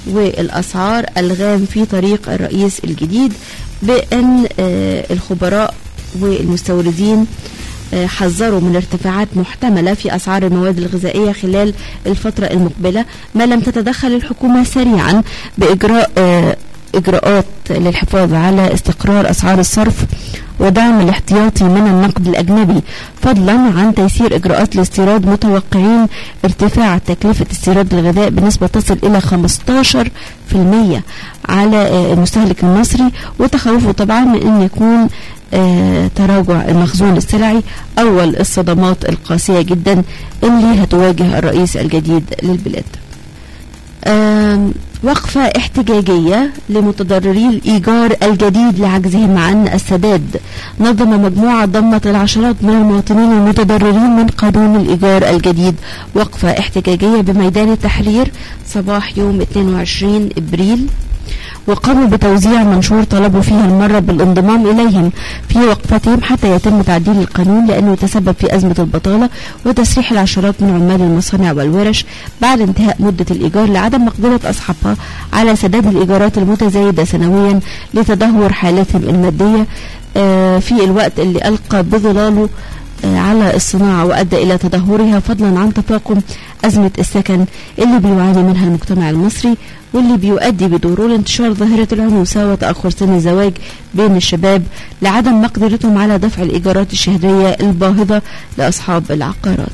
والأسعار ألغام في طريق الرئيس الجديد، بأن الخبراء والمستوردين حذروا من ارتفاعات محتملة في أسعار المواد الغذائية خلال الفترة المقبلة، ما لم تتدخل الحكومة سريعا بإجراء إجراءات للحفاظ على استقرار أسعار الصرف ودعم الاحتياطي من النقد الأجنبي، فضلا عن تيسير إجراءات الاستيراد، متوقعين ارتفاع تكلفة استيراد الغذاء بنسبة تصل إلى خمسة عشر بالمئة على المستهلك المصري، وتخوفه طبعا من أن يكون آه تراجع المخزون السلعي أول الصدمات القاسية جدا اللي هتواجه الرئيس الجديد للبلاد. آه وقفة احتجاجية لمتضرري الإيجار الجديد لعجزهم عن السداد. نظم مجموعة ضمت العشرات من المواطنين المتضررين من قانون الإيجار الجديد وقفة احتجاجية بميدان التحرير صباح يوم اثنين وعشرين إبريل، وقاموا بتوزيع منشور طلبوا فيها المرة بالانضمام إليهم في وقفتهم حتى يتم تعديل القانون، لأنه يتسبب في أزمة البطالة وتسريح العشرات من عمال المصانع والورش بعد انتهاء مدة الإيجار لعدم مقدرة أصحابها على سداد الإيجارات المتزايدة سنويا لتدهور حالتهم المادية في الوقت اللي ألقى بظلاله على الصناعة وأدى إلى تدهورها، فضلا عن تفاقم أزمة السكن اللي بيعاني منها المجتمع المصري، واللي بيؤدي بدوره لانتشار ظاهرة العنوسة وتأخر سن الزواج بين الشباب لعدم مقدرتهم على دفع الإيجارات الشهرية الباهظة لأصحاب العقارات.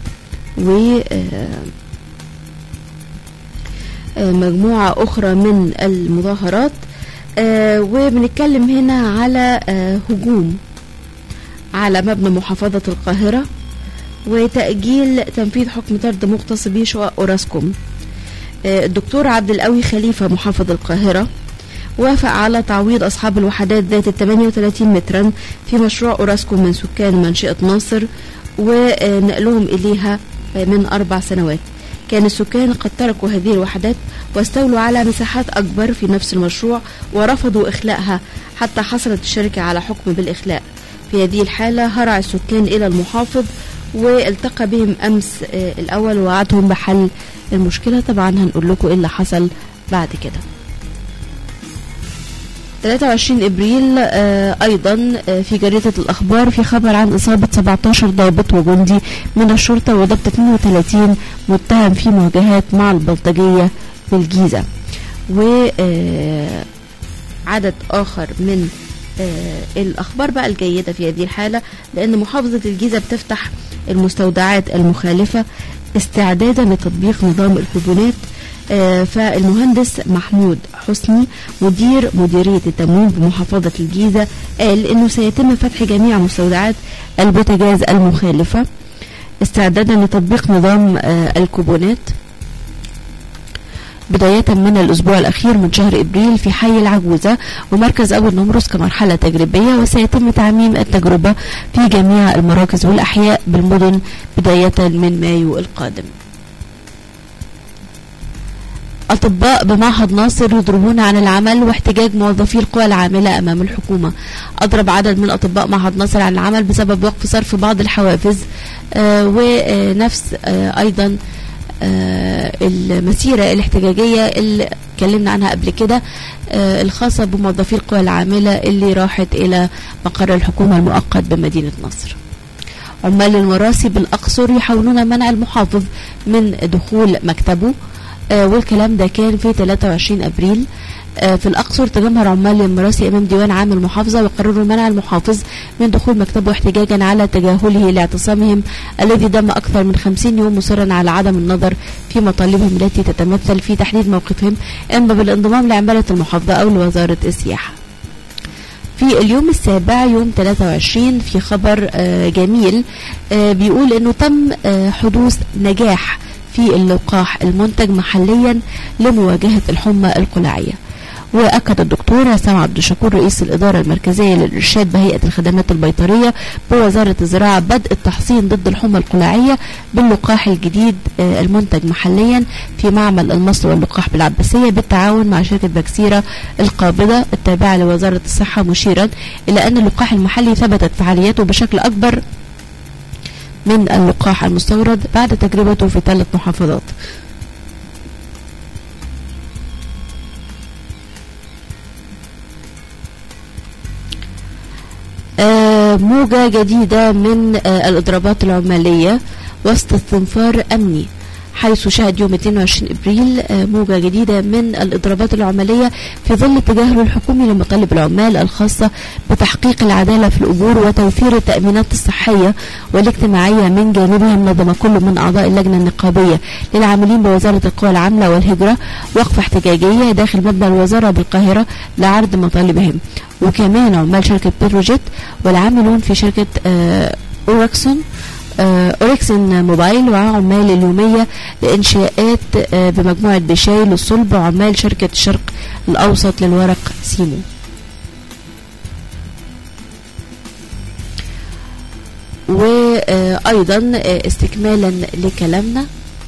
ومجموعة أخرى من المظاهرات، وبنتكلم هنا على هجوم على مبنى محافظة القاهرة وتأجيل تنفيذ حكم طرد مغتصبي شقق أوراسكوم. الدكتور عبد القوي خليفة محافظ القاهرة وافق على تعويض أصحاب الوحدات ذات ثمانية وثلاثين مترا في مشروع أوراسكوم من سكان منشأة ناصر ونقلهم إليها من أربع سنوات. كان السكان قد تركوا هذه الوحدات واستولوا على مساحات أكبر في نفس المشروع ورفضوا إخلاءها حتى حصلت الشركة على حكم بالإخلاء. في هذه الحالة هرع السكان إلى المحافظ والتقى بهم أمس الأول ووعدهم بحل المشكلة. طبعا هنقول لكم إيه اللي حصل بعد كده. ثلاثة وعشرين إبريل أيضا في جريدة الأخبار في خبر عن إصابة سبعة عشر ضابط وجندي من الشرطة وضبط اثنين وثلاثين متهم في مواجهات مع البلطجية بالجيزة. وعدد آخر من آه الأخبار بقى الجيدة في هذه الحالة، لأن محافظة الجيزة بتفتح المستودعات المخالفة استعدادا لتطبيق نظام الكوبونات. آه فالمهندس محمود حسني مدير مديرية التموين بمحافظة الجيزة قال إنه سيتم فتح جميع مستودعات البوتاجاز المخالفة استعدادا لتطبيق نظام آه الكوبونات بداية من الأسبوع الأخير من شهر إبريل في حي العجوزة ومركز أبو النمرس كمرحلة تجريبية، وسيتم تعميم التجربة في جميع المراكز والأحياء بالمدن بداية من مايو القادم. أطباء بمعهد ناصر يضربون عن العمل واحتجاج موظفي القوى العاملة أمام الحكومة. أضرب عدد من أطباء معهد ناصر عن العمل بسبب وقف صرف بعض الحوافز آه ونفس آه أيضا آه المسيرة الاحتجاجية اللي اتكلمنا عنها قبل كده آه الخاصة بموظفي القوى العاملة اللي راحت إلى مقر الحكومة المؤقت بمدينة نصر. عمال المراسي بالأقصر يحاولون منع المحافظ من دخول مكتبه، آه والكلام ده كان في ثلاثة وعشرين أبريل. آه في الأقصر تجمهر عمال المراسي أمام ديوان عام المحافظة وقرروا منع المحافظ من دخول مكتبه احتجاجا على تجاهله لاعتصامهم الذي دام أكثر من خمسين يوم مصرا على عدم النظر في مطالبهم التي تتمثل في تحديد موقفهم إما بالانضمام لعمالة المحافظة أو لوزارة السياحة. في اليوم السابع يوم ثلاثة وعشرين في خبر آه جميل آه بيقول إنه تم آه حدوث نجاح في اللقاح المنتج محليا لمواجهة الحمى القلاعية. وأكد الدكتور عصام عبد الشكور رئيس الإدارة المركزية للإرشاد بهيئة الخدمات البيطرية بوزارة الزراعة بدء التحصين ضد الحمى القلاعية باللقاح الجديد المنتج محليا في معمل المصل واللقاح بالعباسية بالتعاون مع شركة باكسيرا القابضة التابعة لوزارة الصحة، مشيرا إلى أن اللقاح المحلي ثبتت فعاليته بشكل أكبر من اللقاح المستورد بعد تجربته في ثلاث محافظات. موجة جديدة من الإضرابات العمالية وسط استنفار أمني، حيث شهد يوم اثنين وعشرين ابريل موجة جديدة من الإضرابات العمالية في ظل التجاهل الحكومي لمطالب العمال الخاصة بتحقيق العدالة في الأجور وتوفير التأمينات الصحية والاجتماعية. من جانبهم نظم كل من أعضاء اللجنة النقابية للعاملين بوزارة القوى العاملة والهجرة وقفة احتجاجية داخل مبنى الوزارة بالقاهرة لعرض مطالبهم. وكمان عمال شركة بتروجيت والعاملون في شركة أوركسون أوركسن موبايل وعمال اليومية لإنشاءات بمجموعة بشاي للصلب وعمال شركة الشرق الأوسط للورق سيمو. وأيضا استكمالا لكلامنا،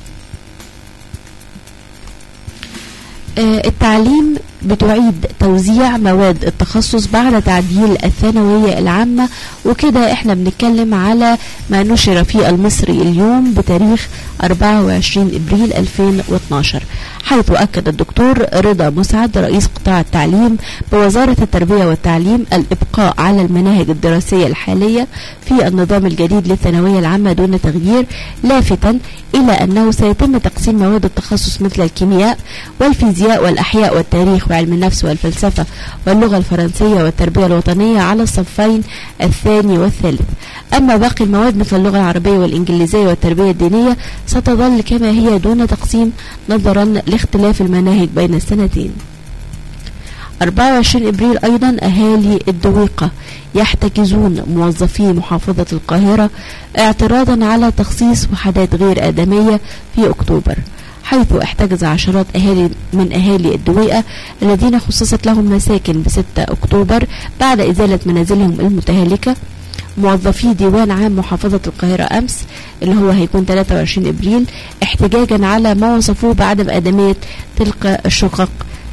التعليم بتعيد توزيع مواد التخصص بعد تعديل الثانوية العامة. وكده احنا بنتكلم على ما نشر في المصري اليوم بتاريخ أربعة وعشرين ابريل ألفين واثناشر، حيث أكد الدكتور رضا مسعد رئيس قطاع التعليم بوزارة التربية والتعليم الإبقاء على المناهج الدراسية الحالية في النظام الجديد للثانوية العامة دون تغيير، لافتا إلى أنه سيتم تقسيم مواد التخصص مثل الكيمياء والفيزياء والأحياء والتاريخ وعلم النفس والفلسفة واللغة الفرنسية والتربية الوطنية على الصفين الثاني والثالث. أما باقي المواد مثل اللغة العربية والإنجليزية والتربية الدينية ستظل كما هي دون تقسيم نظرا لاختلاف المناهج بين السنتين. أربعة وعشرين ابريل ايضا اهالي الدويقة يحتجزون موظفي محافظة القاهرة اعتراضا على تخصيص وحدات غير آدمية في اكتوبر، حيث احتجز عشرات اهالي من اهالي الدويقة الذين خصصت لهم مساكن بستة اكتوبر بعد ازالة منازلهم المتهالكة موظفي ديوان عام محافظة القاهرة امس اللي هو هيكون ثلاثة وعشرين ابريل احتجاجا على ما وصفوه بعدم آدمية تلك الشقق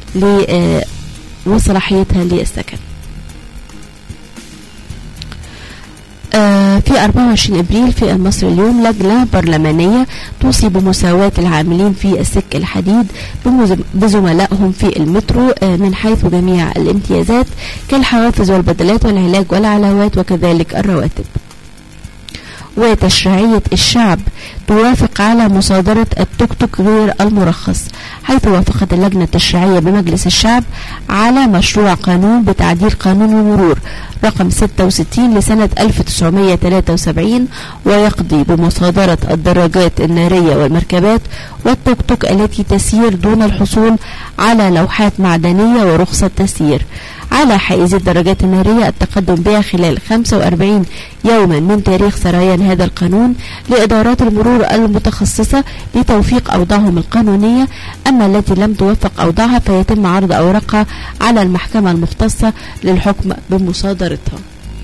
وصلاحيتها للسكن. في أربعة وعشرين ابريل في المصري اليوم لجنة برلمانية توصي بمساواة العاملين في السك الحديد بزملائهم في المترو من حيث جميع الامتيازات كالحوافز والبدلات والعلاج والعلاوات وكذلك الرواتب. وتشريعية الشعب توافق على مصادرة التوك توك غير المرخص، حيث وافقت اللجنة التشريعية بمجلس الشعب على مشروع قانون بتعديل قانون المرور رقم ستة وستين لسنة ألف وتسعمائة وثلاثة وسبعين ويقضي بمصادرة الدراجات النارية والمركبات والتوك توك التي تسير دون الحصول على لوحات معدنية ورخصة تسيير على حائزي الدراجات النارية التقدم بها خلال خمسة وأربعين يوما من تاريخ سريان هذا القانون لإدارات المرور المتخصصة لتوفيق أوضاعهم القانونية. أما التي لم توفق أوضاعها فيتم عرض أوراقها على المحكمة المختصة للحكم بمصادرتها.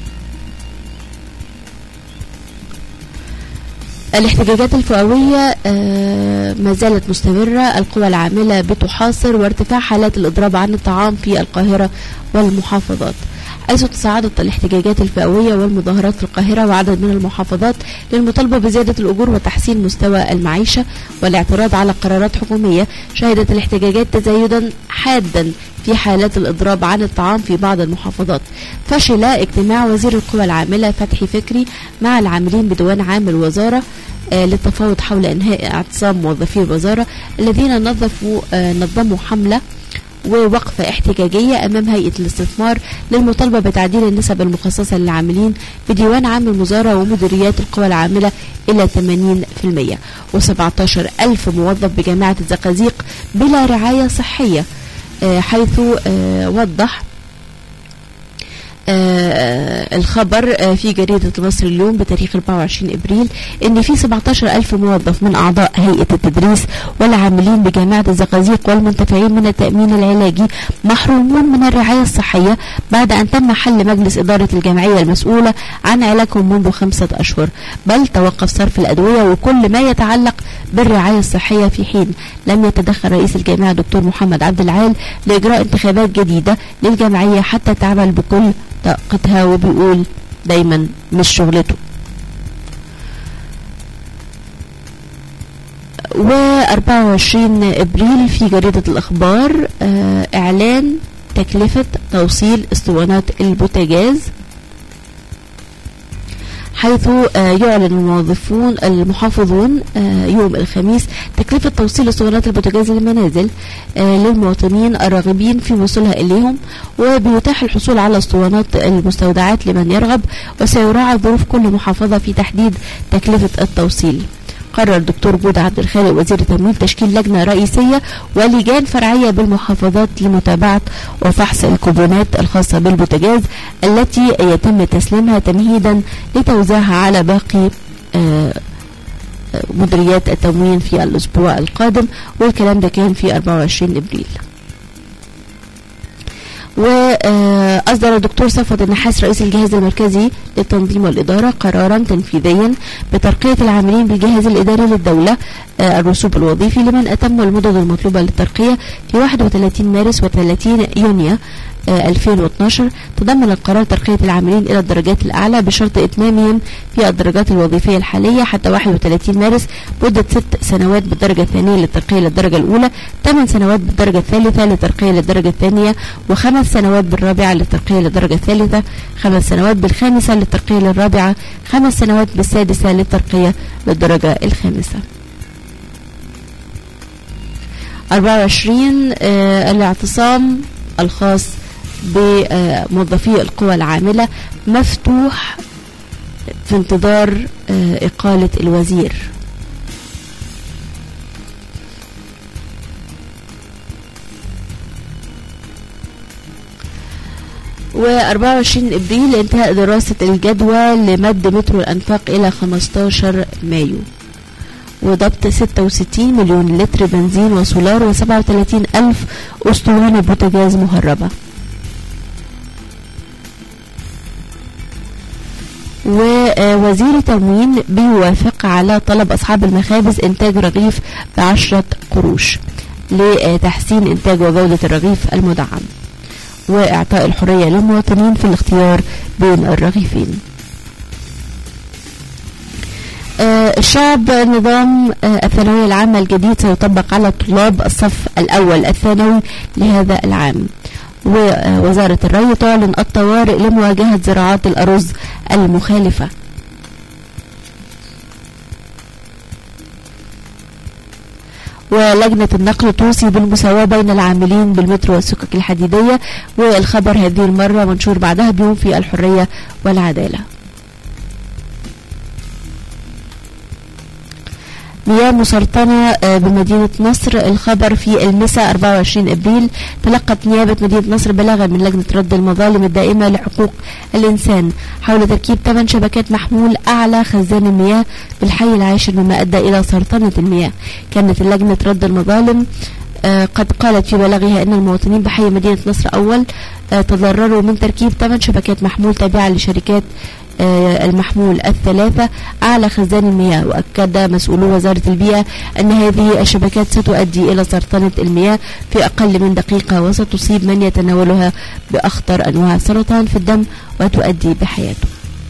الاحتجاجات الفئوية ما زالت مستمرة، القوى العاملة بتحاصر وارتفاع حالات الإضراب عن الطعام في القاهرة والمحافظات، حيث تصاعدت الاحتجاجات الفئوية والمظاهرات في القاهرة وعدد من المحافظات للمطالبة بزيادة الأجور وتحسين مستوى المعيشة والاعتراض على قرارات حكومية. شهدت الاحتجاجات تزايدا حادا في حالات الإضراب عن الطعام في بعض المحافظات. فشل اجتماع وزير القوى العاملة فتحي فكري مع العاملين بديوان عام الوزارة آه للتفاوض حول إنهاء اعتصام موظفي الوزارة الذين نظفوا آه نظموا حملة ووقفة احتجاجية أمام هيئة الاستثمار للمطالبة بتعديل النسب المخصصة للعاملين بديوان عام الوزارة ومديريات القوى العاملة إلى ثمانين بالمئة وسبعة عشر ألف موظف بجامعة الزقازيق بلا رعاية صحية، حيث وضح آه الخبر آه في جريدة المصري اليوم بتاريخ أربعة وعشرين ابريل ان في سبعة عشر ألف موظف من اعضاء هيئة التدريس والعاملين بجامعة الزقازيق والمنتفعين من التأمين العلاجي محرومون من الرعاية الصحية بعد ان تم حل مجلس ادارة الجمعية المسؤولة عن علاجهم منذ خمسة اشهر، بل توقف صرف الادوية وكل ما يتعلق بالرعاية الصحية، في حين لم يتدخل رئيس الجامعة دكتور محمد عبد العال لاجراء انتخابات جديدة للجمعية حتى تعمل بكل طاقتها، وبيقول دايما مش شغلته. وأربعة وعشرين ابريل في جريدة الاخبار آه اعلان تكلفة توصيل اسطوانات البوتاجاز حيث يعلن الموظفون المحافظون يوم الخميس تكلفة توصيل اسطوانات البوتاجاز للمنازل للمواطنين الراغبين في وصولها إليهم، وبيتاح الحصول على اسطوانات المستودعات لمن يرغب، وسيراعى ظروف كل محافظة في تحديد تكلفة التوصيل. قرر الدكتور جود عبد الخالق وزير التموين تشكيل لجنة رئيسية ولجان فرعية بالمحافظات لمتابعة وفحص الكوبونات الخاصة بالبوتاجاز التي يتم تسليمها تمهيدا لتوزيعها على باقي مديريات التموين في الأسبوع القادم، والكلام ده كان في أربعة وعشرين إبريل. وأصدر الدكتور صفوت النحاس رئيس الجهاز المركزي للتنظيم والإدارة قرارا تنفيذيا بترقية العاملين بالجهاز الإداري للدولة الرسوب الوظيفي لمن أتموا المدد المطلوبة للترقية في واحد وثلاثين مارس وثلاثين يونيو ألفين واثناشر. تضمن القرار ترقية العاملين إلى الدرجات الأعلى بشرط إتمامهم في الدرجات الوظيفية الحالية حتى واحد وثلاثين مارس مدة ست سنوات بالدرجة الثانية للترقية للدرجة الأولى، ثمان سنوات بالدرجة الثالثة للترقية للدرجة الثانية، وخمس سنوات بالرابعة للترقية للدرجة الثالثة، خمس سنوات بالخامسة للترقية للرابعة، خمس سنوات بالسادسة للترقية للدرجة الخامسة. أربعة وعشرين آه الاعتصام الخاص بموظفي القوى العاملة مفتوح في انتظار إقالة الوزير. وأربعة وعشرين إبريل انتهاء دراسة الجدوى لمد مترو الأنفاق إلى خمسة عشر مايو، وضبط ستة وستين مليون لتر بنزين وسولار وسبعة وثلاثين ألف أسطوانة بوتاجاز مهربة. ووزير التموين بيوافق على طلب أصحاب المخابز إنتاج رغيف بعشرة قروش لتحسين إنتاج وجودة الرغيف المدعم، وإعطاء الحرية للمواطنين في الاختيار بين الرغيفين. الشعب نظام الثانوية العامة الجديد سيطبق على طلاب الصف الأول الثانوي لهذا العام. ووزارة الري تعلن الطوارئ لمواجهة زراعات الأرز المخالفة. ولجنة النقل توصي بالمساواة بين العاملين بالمترو والسكك الحديدية، والخبر هذه المرة منشور بعدها بيوم في الحرية والعدالة. مياه مسرطنة بمدينة نصر، الخبر في المساء أربعة وعشرين إبريل. تلقت نيابة مدينة نصر بلاغا من لجنة رد المظالم الدائمة لحقوق الإنسان حول تركيب ثمان شبكات محمول أعلى خزان المياه بالحي العاشر مما أدى إلى سرطنة المياه. كانت اللجنة رد المظالم قد قالت في بلاغها أن المواطنين بحي مدينة نصر أول تضرروا من تركيب ثمان شبكات محمول تابعة لشركات المحمول الثلاثة أعلى خزان المياه. وأكد مسؤولو وزارة البيئة أن هذه الشبكات ستؤدي إلى سرطنة المياه في أقل من دقيقة، وستصيب من يتناولها بأخطر أنواع السرطان في الدم وتؤدي بحياته.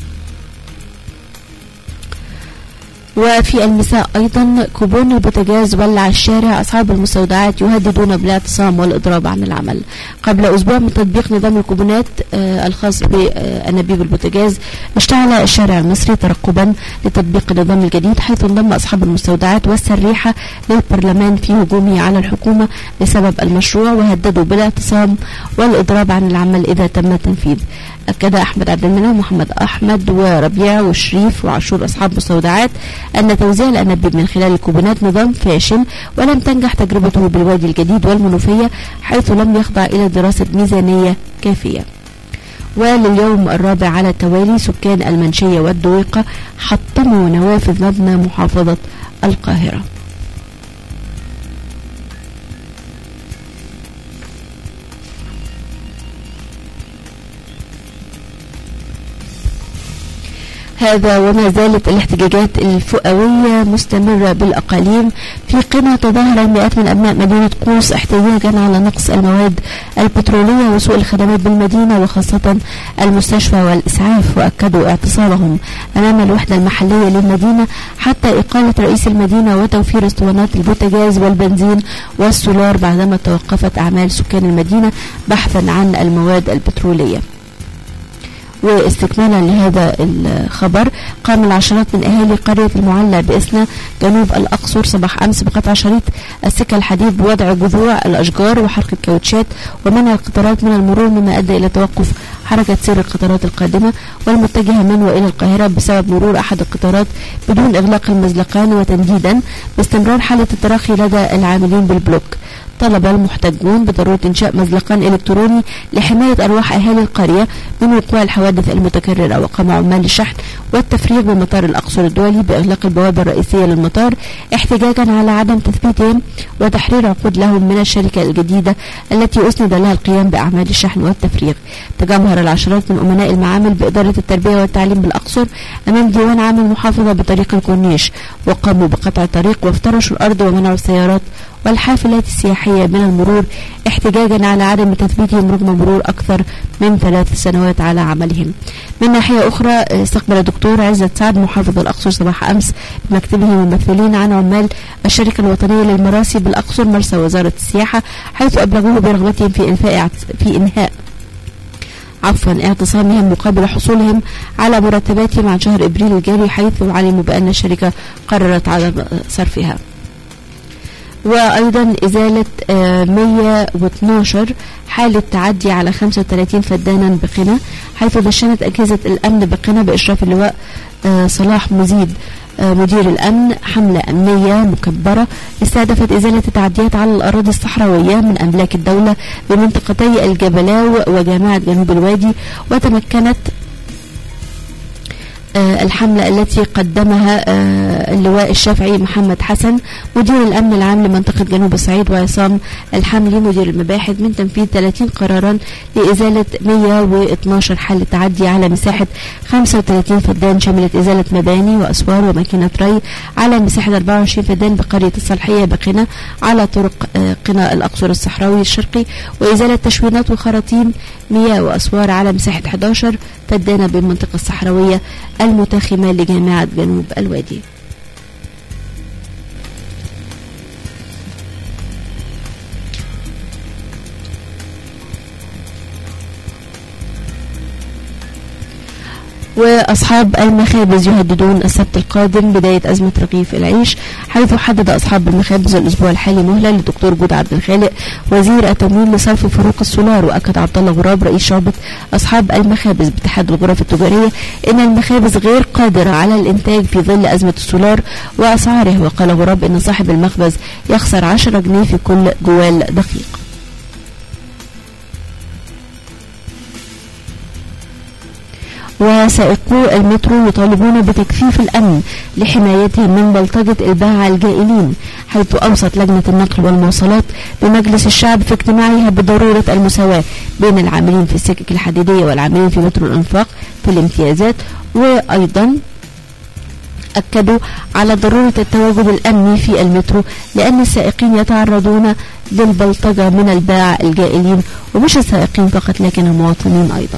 وفي المساء أيضا كوبون البوتاجاز ولع الشارع، أصحاب المستودعات يهددون بالاعتصام والإضراب عن العمل. قبل أسبوع من تطبيق نظام الكوبونات آه الخاص بأنابيب البوتاجاز اشتعل الشارع المصري ترقبا لتطبيق النظام الجديد، حيث انضم أصحاب المستودعات والسريحة للبرلمان في هجومه على الحكومة بسبب المشروع، وهددوا بالاعتصام والإضراب عن العمل إذا تم التنفيذ. أكد أحمد عبد المنعم ومحمد أحمد وربيع وشريف وعاشور أصحاب مستودعات أن توزيع الأنابيب من خلال الكوبونات نظام فاشل، ولم تنجح تجربته بالوادي الجديد والمنوفية حيث لم يخضع إلى دراسة ميزانية كافية. ولليوم الرابع على التوالي سكان المنشية والدويقة حطموا نوافذ مبنى محافظة القاهرة. هذا وما زالت الاحتجاجات الفئوية مستمرة بالأقاليم. في قنا تظاهر المئات من أبناء مدينة قوس احتجاجا على نقص المواد البترولية وسوء الخدمات بالمدينة وخاصة المستشفى والإسعاف، وأكدوا اعتصامهم أمام الوحدة المحلية للمدينة حتى إقالة رئيس المدينة وتوفير اسطوانات البوتاجاز والبنزين والسولار بعدما توقفت أعمال سكان المدينة بحثا عن المواد البترولية. واستكمالا لهذا الخبر، قام العشرات من أهالي قرية المعلى بإسنا جنوب الأقصر صباح أمس بقطع شريط السكة الحديد بوضع جذوع الأشجار وحرق الكاوتشات ومنع القطارات من المرور، مما أدى إلى توقف حركة سير القطارات القادمة والمتجهة من وإلى القاهرة بسبب مرور أحد القطارات بدون إغلاق المزلقان، وتنديدا باستمرار حالة التراخي لدى العاملين بالبلوك. طلب المحتجون بضرورة إنشاء مزلقان إلكتروني لحماية أرواح أهالي القرية من وقوع الحوادث المتكررة، وقام عمال الشحن والتفريغ بمطار الأقصر الدولي بإغلاق البوابة الرئيسية للمطار احتجاجا على عدم تثبيتهم وتحرير عقود لهم من الشركة الجديدة التي أسند لها القيام بأعمال الشحن والتفريغ. تجمهر العشرات من أمناء المعامل بإدارة التربية والتعليم بالأقصر أمام ديوان عام المحافظة بطريق الكورنيش، وقاموا بقطع الطريق وافترشوا الأرض ومنعوا السيارات والحافلات السياحية من المرور احتجاجا على عدم تثبيتهم رغم مرور أكثر من ثلاث سنوات على عملهم. من ناحية أخرى استقبل الدكتور عزت سعد محافظ الأقصر صباح أمس بمكتبه ممثلين عن عمال الشركة الوطنية للمراسي بالأقصر مرسى وزارة السياحة، حيث أبلغوه برغبتهم في إنفاء في إنهاء عفوا اعتصامهم مقابل حصولهم على مرتباتهم عن شهر إبريل الجاري، حيث علموا بأن الشركة قررت عدم صرفها. وأيضا إزالة مئة واثناشر حالة تعدي على خمسة وثلاثين فدانا بقنا، حيث دشنت أجهزة الأمن بقنا بإشراف اللواء صلاح مزيد مدير الأمن حملة أمنية مكبرة استهدفت إزالة التعديات على الأراضي الصحراوية من أملاك الدولة بمنطقتي الجبلاو وجامعة جنوب الوادي. وتمكنت الحملة التي قدمها اللواء الشافعي محمد حسن مدير الأمن العام لمنطقة جنوب الصعيد وعصام الحملي مدير المباحث من تنفيذ ثلاثين قرارا لإزالة مئة واثناشر حالة تعدي على مساحة خمسة وثلاثين فدان، شملت إزالة مباني وأسوار وماكينة ري على مساحة أربعة وعشرين فدان بقرية الصالحية بقنا على طرق قنا الأقصر الصحراوي الشرقي، وإزالة تشوينات وخراطيم مياه وأسوار على مساحة أحد عشر فدان بالمنطقة الصحراوية المتاخمة لجامعة جنوب الوادي. وأصحاب المخابز يهددون السبت القادم بداية أزمة رغيف العيش، حيث حدد أصحاب المخابز الأسبوع الحالي مهلة للدكتور جود عبد الخالق وزير التموين لصرف فروق السولار. وأكد عبد الله غراب رئيس شعبة أصحاب المخابز باتحاد الغرف التجارية إن المخابز غير قادرة على الإنتاج في ظل أزمة السولار وأسعاره. وقال غراب إن صاحب المخبز يخسر عشرة جنيه في كل جوال دقيق. وسائقو المترو يطالبون بتكثيف الأمن لحمايتهم من بلطجة الباعة الجائلين، حيث أوصت لجنة النقل والمواصلات بمجلس الشعب في اجتماعها بضرورة المساواة بين العاملين في السكك الحديدية والعاملين في مترو الأنفاق في الامتيازات. وأيضا أكدوا على ضرورة التواجد الأمني في المترو لأن السائقين يتعرضون للبلطجة من الباعة الجائلين، ومش السائقين فقط لكن المواطنين أيضا.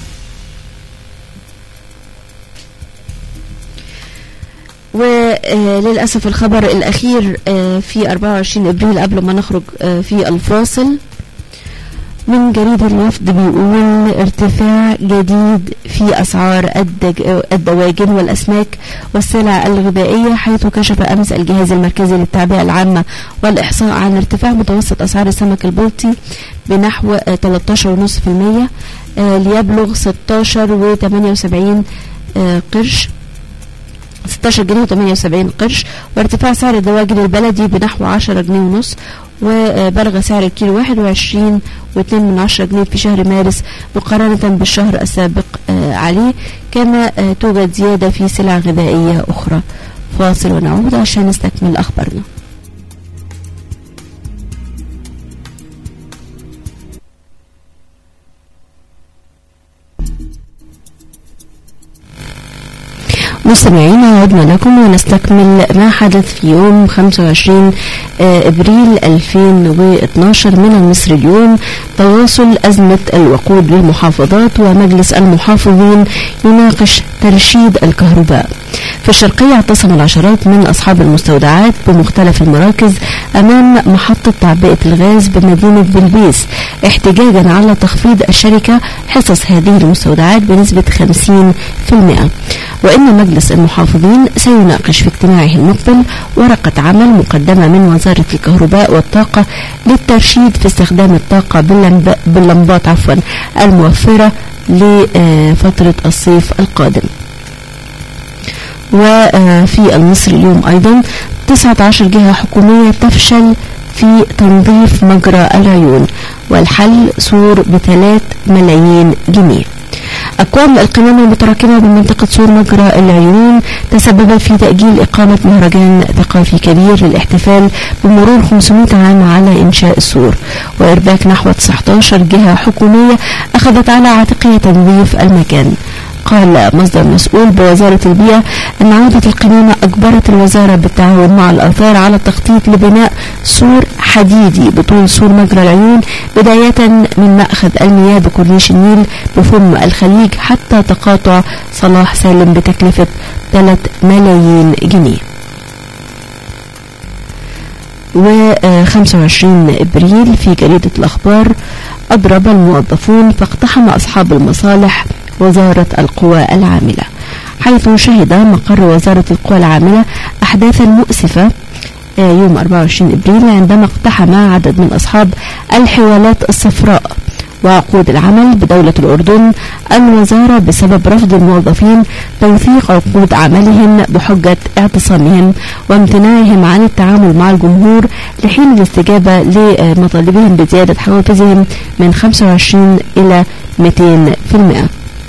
وللأسف الخبر الأخير في أربعة وعشرين إبريل قبل ما نخرج في الفاصل من جريدة الوفد بيقول ارتفاع جديد في أسعار الدواجن والأسماك والسلع الغذائية، حيث كشف أمس الجهاز المركزي للتعبئة العامة والإحصاء عن ارتفاع متوسط أسعار السمك البلطي بنحو ثلاثة عشر فاصلة خمسة بالمئة ليبلغ ستة عشر وثمانية وسبعين قرش ستة عشر جنيه وثمانية وسبعين قرش، وارتفاع سعر الدواجن البلدي بنحو عشرة جنيه ونص، وبلغ سعر الكيلو واحد وعشرين واثنين من عشرة جنيه في شهر مارس مقارنة بالشهر السابق عليه. كما توجد زيادة في سلع غذائية أخرى. فاصل ونعود عشان نستكمل أخبارنا. مستمعينا عدنا لكم ونستكمل ما حدث في يوم خمسة وعشرين إبريل ألفين واثناشر من المصري اليوم. تواصل أزمة الوقود بالمحافظات ومجلس المحافظين يناقش ترشيد الكهرباء. في الشرقية اعتصم العشرات من أصحاب المستودعات بمختلف المراكز أمام محطة تعبئة الغاز بمدينة بلبيس احتجاجا على تخفيض الشركة حصص هذه المستودعات بنسبة خمسين بالمئة. وإن مجلس المحافظين سيناقش في اجتماعه المقبل ورقة عمل مقدمة من وزارة الكهرباء والطاقة للترشيد في استخدام الطاقة باللمبات عفوا الموفرة لفترة الصيف القادم. وفي المصري اليوم أيضا تسعة عشر جهة حكومية تفشل في تنظيف مجرى العيون والحل سور بثلاث ملايين جنيه. أقوام القمامة المتراكمة بمنطقة سور مجرى العيون تسببت في تأجيل إقامة مهرجان ثقافي كبير للاحتفال بمرور خمسمائة عام على إنشاء السور، وإرباك نحو تسعة عشر جهة حكومية أخذت على عاتقها تنظيف المكان. قال مصدر مسؤول بوزارة البيئة أن عودة القمامة أجبرت الوزارة بالتعاون مع الآثار على التخطيط لبناء سور حديدي بطول سور مجرى العيون بداية من مأخذ المياه بكورنيش النيل بفم الخليج حتى تقاطع صلاح سالم بتكلفة ثلاثة ملايين جنيه. وخمسة وعشرين إبريل في جريدة الأخبار أضرب الموظفون فاقتحم أصحاب المصالح وزارة القوى العاملة، حيث شهد مقر وزارة القوى العاملة أحداثا مؤسفة يوم أربعة وعشرين إبريل عندما اقتحم عدد من أصحاب الحوالات الصفراء وعقود العمل بدولة الأردن الوزارة بسبب رفض الموظفين توثيق عقود عملهم بحجة اعتصامهم وامتناعهم عن التعامل مع الجمهور لحين الاستجابة لمطالبهم بزيادة حوافزهم من خمسة وعشرين إلى مئتين بالمئة.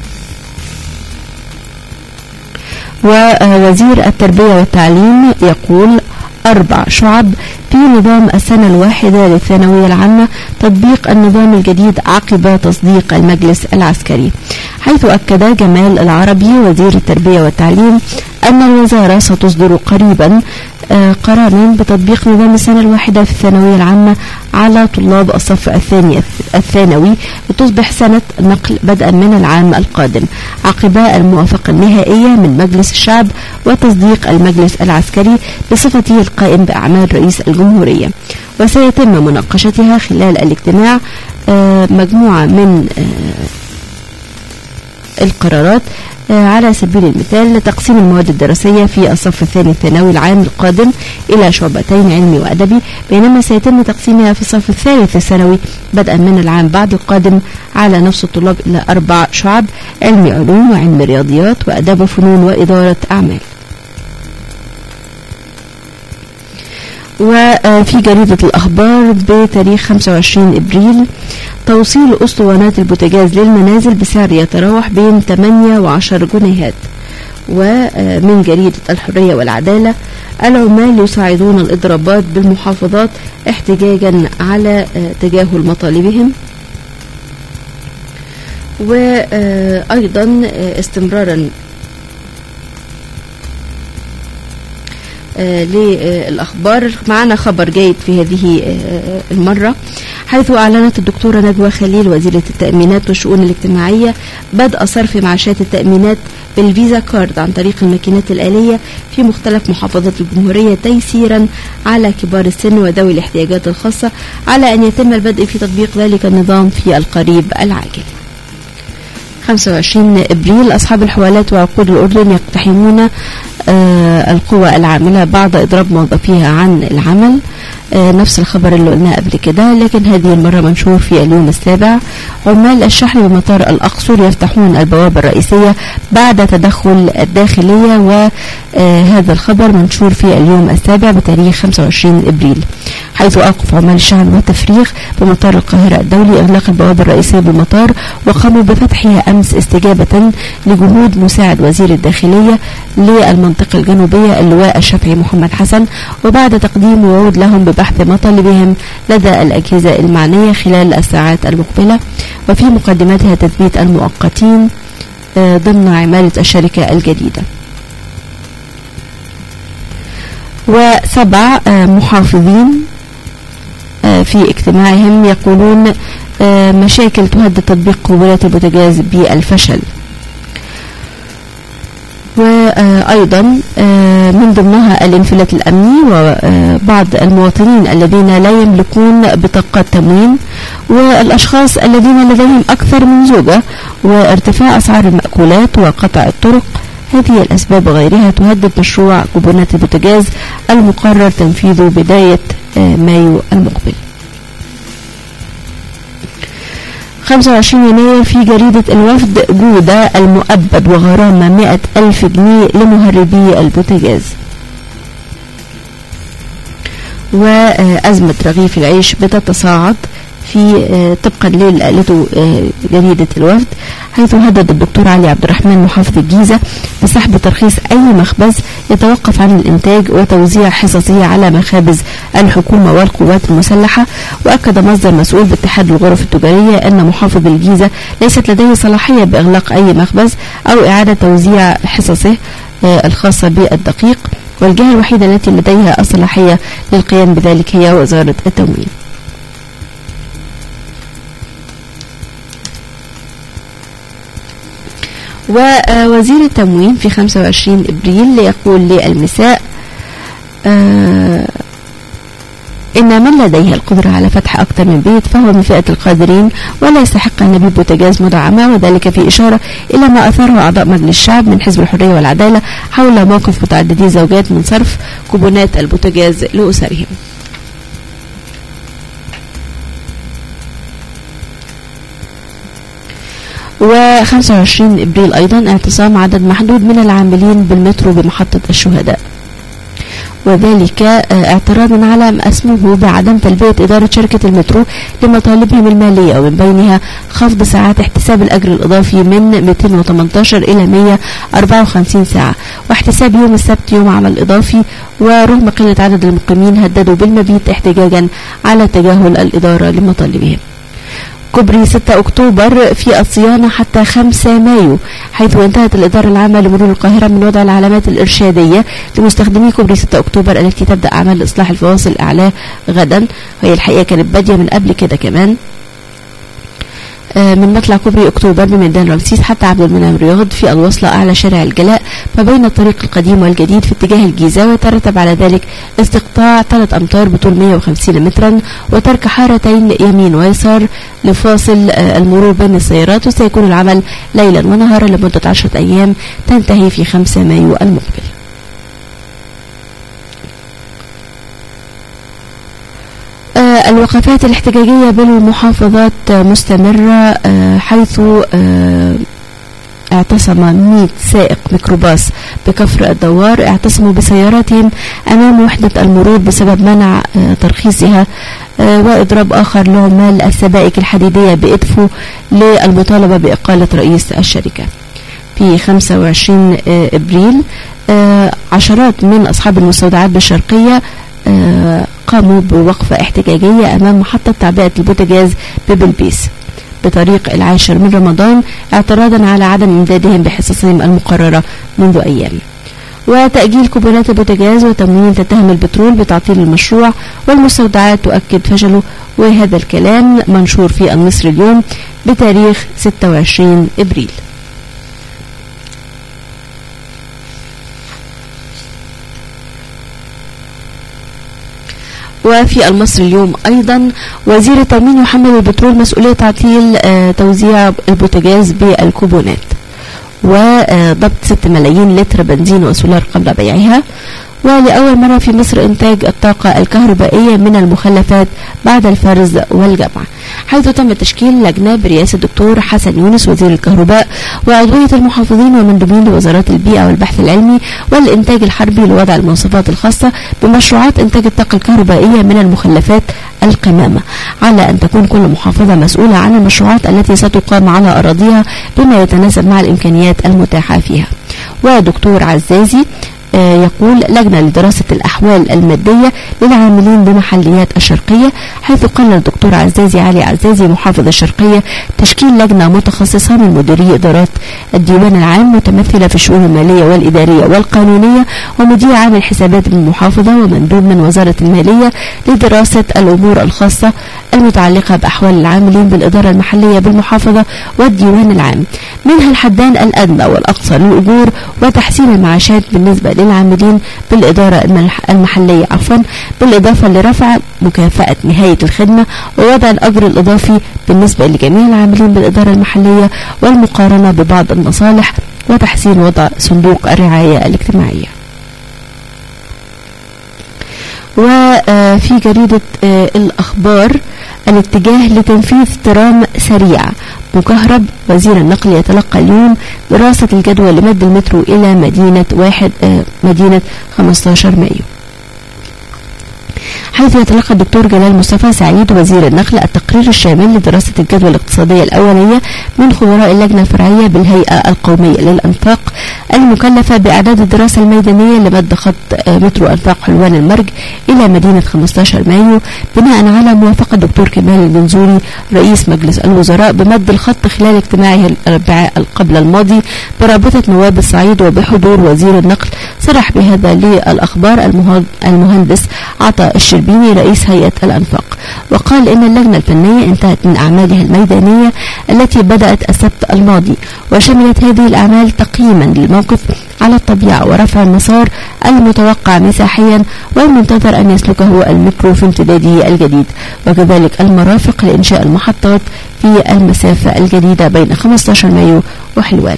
ووزير التربية والتعليم يقول أربع شعب في نظام السنة الواحدة للثانوية العامة تطبيق النظام الجديد عقب تصديق المجلس العسكري، حيث أكد جمال العربي وزير التربية والتعليم أن الوزارة ستصدر قريبا قرارا بتطبيق نظام السنة الواحدة في الثانوية العامة على طلاب الصف الثاني الثانوي لتصبح سنة نقل بدءا من العام القادم عقب الموافقة النهائية من مجلس الشعب وتصديق المجلس العسكري بصفته القائم بأعمال رئيس الجمهورية. وسيتم مناقشتها خلال الاجتماع مجموعة من القرارات على سبيل المثال لتقسيم المواد الدراسية في الصف الثاني الثانوي العام القادم إلى شعبتين علمي وأدبي، بينما سيتم تقسيمها في الصف الثالث الثانوي بدءا من العام بعد القادم على نفس الطلاب إلى أربع شعب: علمي علوم وعلم رياضيات وأداب وفنون وإدارة أعمال. وفي جريدة الأخبار بتاريخ خمسة وعشرين إبريل توصيل أسطوانات البوتاجاز للمنازل بسعر يتراوح بين ثمانية وعشر جنيهات. ومن جريدة الحرية والعدالة العمال يساعدون الإضرابات بالمحافظات احتجاجا على تجاهل مطالبهم. وأيضا استمرارا آه للأخبار معنا خبر جيد في هذه آه المرة، حيث أعلنت الدكتورة نجوى خليل وزيرة التأمينات والشؤون الاجتماعية بدء صرف معاشات التأمينات بالفيزا كارد عن طريق الماكينات الآلية في مختلف محافظات الجمهورية تيسيرا على كبار السن وذوي الاحتياجات الخاصة، على أن يتم البدء في تطبيق ذلك النظام في القريب العاجل. خمسة وعشرين إبريل أصحاب الحوالات وعقود الأردن يقتحمون آه القوى العاملة بعد إضراب موظفيها عن العمل. آه نفس الخبر اللي قلناه قبل كده، لكن هذه المرة منشور في اليوم السابع. عمال الشحن بمطار الأقصر يفتحون البوابة الرئيسية بعد تدخل الداخلية، وهذا الخبر منشور في اليوم السابع بتاريخ خمسة وعشرين إبريل، حيث أوقف عمال الشحن والتفريغ بمطار القاهرة الدولي إغلاق البوابة الرئيسية بالمطار، وقاموا بفتحها أمس استجابة لجهود مساعد وزير الداخلية للمنطقة الجنوبية اللواء الشافعي محمد حسن، وبعد تقديم وعود لهم ببحث مطالبهم لدى الأجهزة المعنية خلال الساعات المقبلة، وفي مقدمتها تثبيت المؤقتين ضمن عمالة الشركة الجديدة. وسبع محافظين في اجتماعهم يقولون مشاكل تهدد تطبيق قبولات البوتاجاز بالفشل. وأيضا من ضمنها الانفلات الأمني وبعض المواطنين الذين لا يملكون بطاقات تموين، والأشخاص الذين لديهم أكثر من زوجة، وارتفاع أسعار المأكولات وقطع الطرق. هذه الأسباب وغيرها تهدد مشروع كوبونات البوتاجاز المقرر تنفيذه بداية مايو المقبل. خمسة وعشرين يناير في جريدة الوفد: جودة المؤبد وغرامة مئة ألف جنيه لمهربي البوتاجاز. وأزمة رغيف العيش بتتصاعد في طبقا للي قالته جريدة الوفد، حيث هدد الدكتور علي عبد الرحمن محافظ الجيزة بسحب ترخيص أي مخبز يتوقف عن الإنتاج وتوزيع حصصه على مخابز الحكومة والقوات المسلحة. وأكد مصدر مسؤول باتحاد الغرف التجارية أن محافظ الجيزة ليست لديه صلاحية بإغلاق أي مخبز أو إعادة توزيع حصصه الخاصة بالدقيق، والجهة الوحيدة التي لديها الصلاحية للقيام بذلك هي وزارة التموين. ووزير التموين في خمسة وعشرين إبريل يقول للمساء: آه إن من لديه القدرة على فتح أكثر من بيت فهو من فئة القادرين ولا يستحق أن يبيع بوتاجاز مدعمة، وذلك في إشارة إلى ما أثاره أعضاء مجلس الشعب من حزب الحرية والعدالة حول موقف متعددي الزوجات من صرف كوبونات البوتاجاز لأسرهم. وخمسة وعشرين إبريل أيضا: اعتصام عدد محدود من العاملين بالمترو بمحطة الشهداء، وذلك اعتراضا على ما اسمه بعدم تلبية إدارة شركة المترو لمطالبهم المالية، ومن بينها خفض ساعات احتساب الأجر الإضافي من مئتين وثمانية عشر إلى مئة وأربعة وخمسين ساعة، واحتساب يوم السبت يوم عمل إضافي. ورغم قلة عدد المقيمين هددوا بالمبيت احتجاجا على تجاهل الإدارة لمطالبهم. كوبري ستة أكتوبر في الصيانة حتى خمسة مايو، حيث انتهت الإدارة العامة لمرور القاهرة من وضع العلامات الإرشادية لمستخدمي كوبري ستة أكتوبر التي تبدأ أعمال إصلاح الفواصل الأعلى غدا، وهي الحقيقة كانت بادية من قبل كده كمان، من مطلع كوبري أكتوبر بميدان رمسيس حتى عبد المنعم رياض في الوصلة أعلى شارع الجلاء ما بين الطريق القديم والجديد في اتجاه الجيزة، ويترتب على ذلك استقطاع ثلاث أمتار بطول مئة وخمسين مترا وترك حارتين يمين ويسار لفاصل المرور بين السيارات. وسيكون العمل ليلا ونهارا لمدة عشرة أيام تنتهي في خمسة مايو المقبل. الوقفات الاحتجاجية بالمحافظات مستمرة، حيث اعتصم مئة سائق ميكروباص بكفر الدوار اعتصموا بسياراتهم أمام وحدة المرور بسبب منع ترخيصها، وإضراب آخر لعمال السبائك الحديدية بإدفو للمطالبة بإقالة رئيس الشركة. في خمسة وعشرين إبريل عشرات من أصحاب المستودعات بالشرقية قاموا بوقفة احتجاجية أمام محطة تعبئة البوتاجاز ببلبيس بطريق العاشر من رمضان اعتراضا على عدم إمدادهم بحصصهم المقررة منذ أيام. وتأجيل كوبونات البوتاجاز وتموين تتهم البترول بتعطيل المشروع، والمستودعات تؤكد فشله. وهذا الكلام منشور في المصري اليوم بتاريخ ستة وعشرين إبريل. وفي المصري اليوم أيضا: وزير التموين يحمل البترول مسؤولية تعطيل توزيع البوتاجاز بالكوبونات، وضبط ستة ملايين لتر بنزين وسولار قبل بيعها. ولأول مرة في مصر إنتاج الطاقة الكهربائية من المخلفات بعد الفرز والجمع، حيث تم تشكيل لجنة برئاسة الدكتور حسن يونس وزير الكهرباء وعضوية المحافظين ومندوبين لوزارات البيئة والبحث العلمي والإنتاج الحربي لوضع المواصفات الخاصة بمشروعات إنتاج الطاقة الكهربائية من المخلفات القمامة، على أن تكون كل محافظة مسؤولة عن المشروعات التي ستقام على أراضيها بما يتناسب مع الإمكانيات المتاحة فيها. ودكتور عزازي يقول لجنة لدراسة الأحوال المادية للعاملين بمحليات الشرقية، حيث قال الدكتور عزازي علي عزازي محافظ الشرقية تشكيل لجنة متخصصة من مديري إدارات الديوان العام متمثلة في الشؤون المالية والإدارية والقانونية ومدير عام الحسابات بالمحافظة ومندوب من وزارة المالية لدراسة الأمور الخاصة المتعلقة بأحوال العاملين بالإدارة المحلية بالمحافظة والديوان العام، منها الحدان الأدنى والأقصى للأجور وتحسين المعاشات بالنسبة للعاملين بالإدارة المحلية عفوا بالإضافة لرفع مكافأة نهاية الخدمة ووضع الأجر الإضافي بالنسبة لجميع العاملين بالإدارة المحلية والمقارنة ببعض المصالح وتحسين وضع صندوق الرعاية الاجتماعية. وفي جريدة الأخبار الاتجاه لتنفيذ ترام سريع مكهرب، وزير النقل يتلقى اليوم دراسة الجدوى لمد المترو إلى مدينة واحد مدينة خمسة عشر مايو، حيث يتلقى الدكتور جلال مصطفى سعيد وزير النقل التقرير الشامل لدراسة الجدوى الاقتصادية الأولية من خبراء اللجنة الفرعية بالهيئة القومية للأنفاق المكلفة بإعداد الدراسة الميدانية لمد خط مترو أنفاق حلوان المرج إلى مدينة خمسة عشر مايو، بناء على موافقة الدكتور كمال الجنزوري رئيس مجلس الوزراء بمد الخط خلال اجتماعه الأربعاء قبل الماضي برابطة نواب الصعيد وبحضور وزير النقل. صرح بهذا للأخبار المهندس عطاء الشربيني رئيس هيئة الأنفاق، وقال إن اللجنة الفنية انتهت من أعمالها الميدانية التي بدأت السبت الماضي، وشملت هذه الأعمال تقييما للموقف على الطبيعة ورفع المسار المتوقع مساحيا والمنتظر أن يسلكه المترو في امتداده الجديد، وكذلك المرافق لإنشاء المحطات في المسافة الجديدة بين خمسة عشر مايو وحلوان.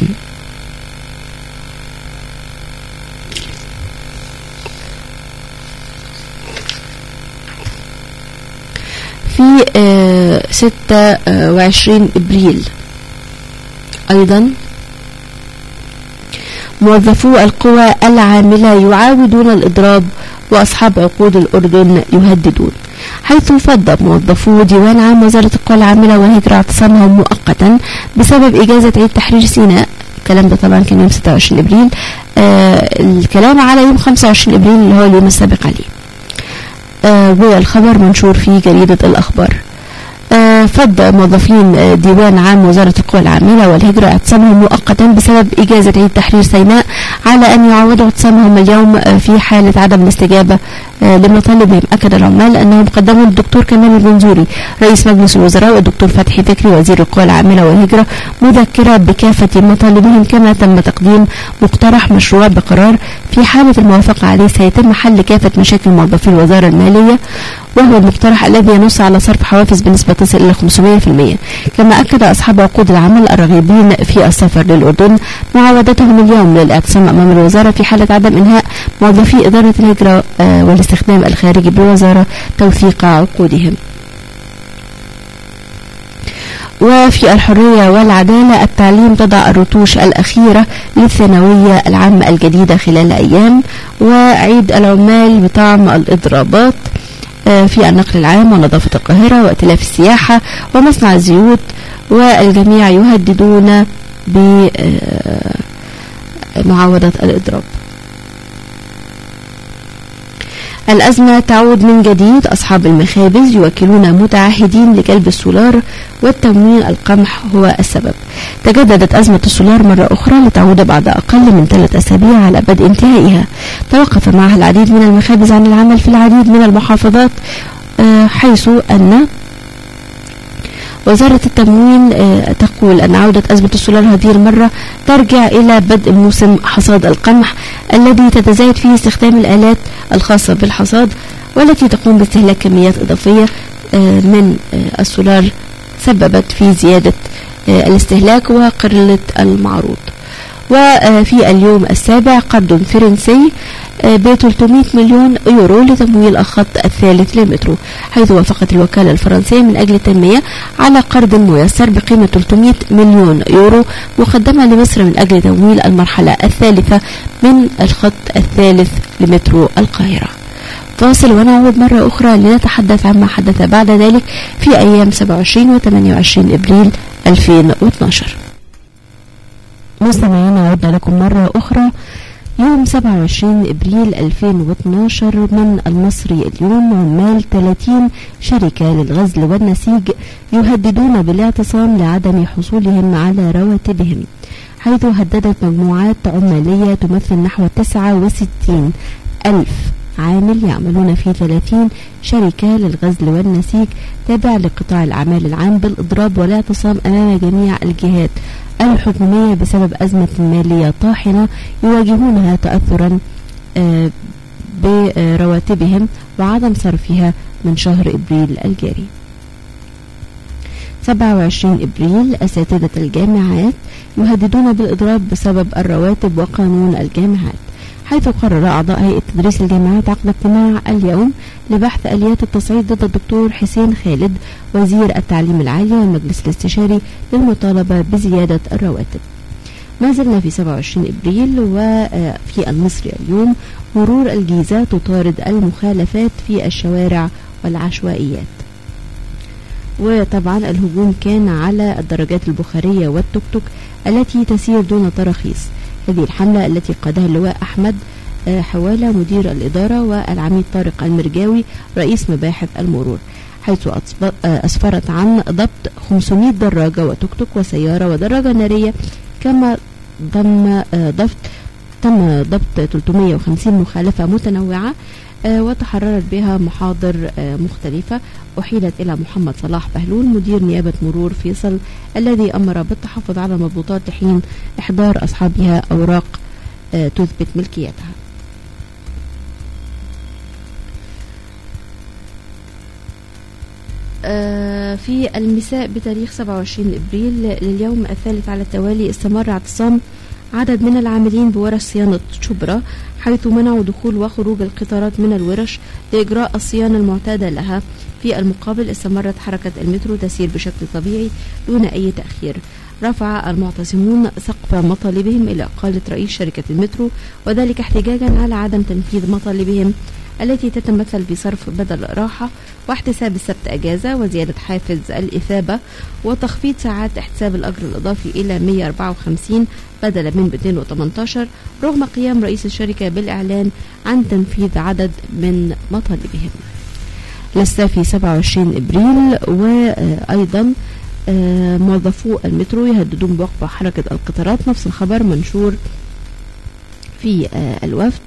في ستة وعشرين إبريل أيضا موظفو القوى العاملة يعاودون الإضراب وأصحاب عقود الأردن يهددون، حيث فض موظفو ديوان عام وزارة القوى العاملة والهجرة اعتصامهم مؤقتا بسبب إجازة عيد تحرير سيناء. الكلام ده طبعا كان يوم ستة وعشرين إبريل، آه الكلام على يوم خمسة وعشرين إبريل اللي هو اليوم السابق عليه. آه والخبر منشور في جريدة الأخبار. آه فض موظفين ديوان عام وزارة القوى العاملة والهجرة اعتصامهم مؤقتا بسبب إجازة عيد تحرير سيناء على أن يعودوا اعتصامهم اليوم في حالة عدم الاستجابة آه لمطالبهم. أكد العمال أنهم قدموا للدكتور كمال الجنزوري رئيس مجلس الوزراء والدكتور فتحي فكري وزير القوى العاملة والهجرة مذكرة بكافة مطالبهم، كما تم تقديم مقترح مشروع بقرار في حالة الموافقة عليه سيتم حل كافة مشاكل موظفي الوزارة المالية، وهو المقترح الذي ينص على صرف حوافز بنسبة تصل إلى خمسمائة بالمئة. كما أكد أصحاب عقود العمل الراغبين في السفر للأردن معاودتهم اليوم للاعتصام أمام الوزارة في حالة عدم إنهاء موظفي إدارة الهجرة والاستخدام الخارجي بالوزارة توثيق عقودهم. وفي الحرية والعدالة التعليم تضع الرتوش الأخيرة للثانوية العامة الجديدة خلال أيام، وعيد العمال بطعم الإضرابات في النقل العام ونظافة القاهرة وائتلاف السياحة ومصنع الزيوت، والجميع يهددون بمعاودة الإضراب. الأزمة تعود من جديد، أصحاب المخابز يوكلون متعهدين لجلب السولار والتموين القمح هو السبب. تجددت أزمة السولار مرة أخرى لتعود بعد أقل من ثلاث أسابيع على بدء انتهائها. توقف معها العديد من المخابز عن العمل في العديد من المحافظات، حيث أن وزارة التموين تقول أن عودة أزمة السولار هذه المرة ترجع إلى بدء موسم حصاد القمح الذي تتزايد فيه استخدام الآلات الخاصة بالحصاد، والتي تقوم باستهلاك كميات إضافية من السولار سببت في زيادة الاستهلاك وقلة المعروض. وفي اليوم السابع قرض فرنسي ب ثلاثمائة مليون يورو لتمويل الخط الثالث للمترو، حيث وافقت الوكالة الفرنسية من أجل التنمية على قرض ميسر بقيمة ثلاثمائة مليون يورو مقدمة لمصر من أجل تمويل المرحلة الثالثة من الخط الثالث لمترو القاهرة. فاصل ونعود مرة أخرى لنتحدث عما حدث بعد ذلك في أيام سبعة وعشرين و ثمانية وعشرين إبريل ألفين واثناشر. مستمعينا، عدنا لكم مرة أخرى يوم سبعة وعشرين إبريل ألفين واثناشر من المصري اليوم: عمال ثلاثين شركة للغزل والنسيج يهددون بالاعتصام لعدم حصولهم على رواتبهم، حيث هددت مجموعات عمالية تمثل نحو تسعة وستين ألف عامل يعملون في ثلاثين شركة للغزل والنسيج تابع لقطاع الأعمال العام بالإضراب والاعتصام أمام جميع الجهات الحكومية بسبب أزمة مالية طاحنة يواجهونها تأثرا برواتبهم وعدم صرفها من شهر إبريل الجاري. سبعة وعشرين إبريل: أساتذة الجامعات يهددون بالإضراب بسبب الرواتب وقانون الجامعات، حيث قرر أعضاء هيئة تدريس الجامعات عقد اجتماع اليوم لبحث آليات التصعيد ضد الدكتور حسين خالد وزير التعليم العالي والمجلس الاستشاري للمطالبة بزيادة الرواتب. ما زلنا في سبعة وعشرين إبريل، وفي المصري اليوم: مرور الجيزة تطارد المخالفات في الشوارع والعشوائيات. وطبعا الهجوم كان على الدراجات البخارية والتوك توك التي تسير دون تراخيص. هذه الحملة التي قادها اللواء أحمد حوالة مدير الإدارة والعميد طارق المرجاوي رئيس مباحث المرور، حيث أسفرت عن ضبط خمسمائة دراجة وتوك توك وسيارة ودراجة نارية، كما ضم ضبط تم ضبط ثلاثمائة وخمسين مخالفة متنوعة وتحررت بها محاضر مختلفة أحيلت إلى محمد صلاح بهلول مدير نيابة مرور فيصل، الذي أمر بالتحفظ على المضبوطات لحين إحضار أصحابها أوراق تثبت ملكيتها. في المساء بتاريخ سبعة وعشرين إبريل لليوم الثالث على التوالي استمر اعتصام عدد من العاملين بورش صيانة شبرا، حيث منعوا دخول وخروج القطارات من الورش لإجراء الصيانة المعتادة لها. في المقابل استمرت حركة المترو تسير بشكل طبيعي دون أي تأخير. رفع المعتصمون سقف مطالبهم إلى إقالة رئيس شركة المترو، وذلك احتجاجا على عدم تنفيذ مطالبهم التي تتمثل في صرف بدل راحة واحتساب السبت أجازة وزيادة حافز الإثابة وتخفيض ساعات احتساب الأجر الإضافي إلى مئة وأربعة وخمسين بدلا من مئتين وثمانية عشر، رغم قيام رئيس الشركة بالإعلان عن تنفيذ عدد من مطالبهم. لسه في سبعة وعشرين إبريل، وأيضا موظفو المترو يهددون بوقف حركة القطارات، نفس الخبر منشور في الوفد.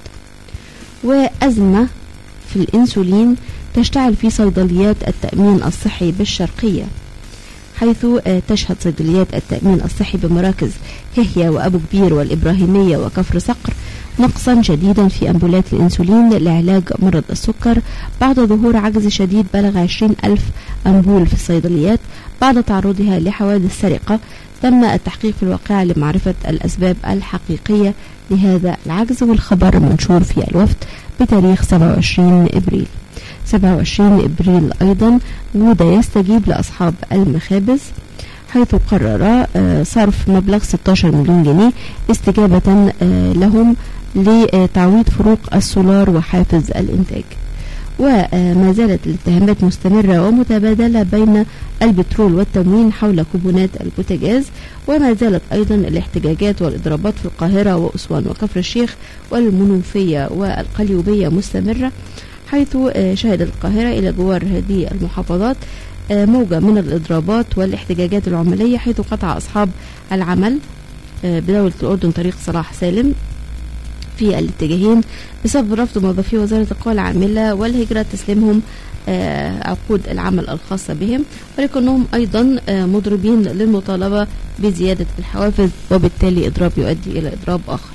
وأزمة في الإنسولين تشتعل في صيدليات التأمين الصحي بالشرقية، حيث تشهد صيدليات التأمين الصحي بمراكز هيهيا وأبو كبير والإبراهيمية وكفر صقر نقصا شديدا في أمبولات الإنسولين لعلاج مرض السكر، بعد ظهور عجز شديد بلغ عشرين ألف أمبول في الصيدليات بعد تعرضها لحوادث سرقة. تم التحقيق في الواقعة لمعرفة الأسباب الحقيقية لهذا العجز، والخبر منشور في الوفد بتاريخ سبعة وعشرين إبريل. سبعة وعشرين إبريل أيضا ودا يستجيب لأصحاب المخابز، حيث قرر صرف مبلغ ستة عشر مليون جنيه استجابة لهم لتعويض فروق السولار وحافز الإنتاج. وما زالت الاتهامات مستمرة ومتبادلة بين البترول والتموين حول كوبونات البوتاجاز، وما زالت أيضا الاحتجاجات والإضرابات في القاهرة وأسوان وكفر الشيخ والمنوفية والقليوبية مستمرة، حيث شهدت القاهرة إلى جوار هذه المحافظات موجة من الإضرابات والاحتجاجات العمالية، حيث قطع أصحاب العمل بدولة الأردن طريق صلاح سالم في الاتجاهين بسبب رفض موظفي وزارة القوى العاملة والهجرة تسليمهم عقود العمل الخاصة بهم، ولكنهم أيضا مضربين للمطالبة بزيادة الحوافز، وبالتالي إضراب يؤدي إلى إضراب آخر.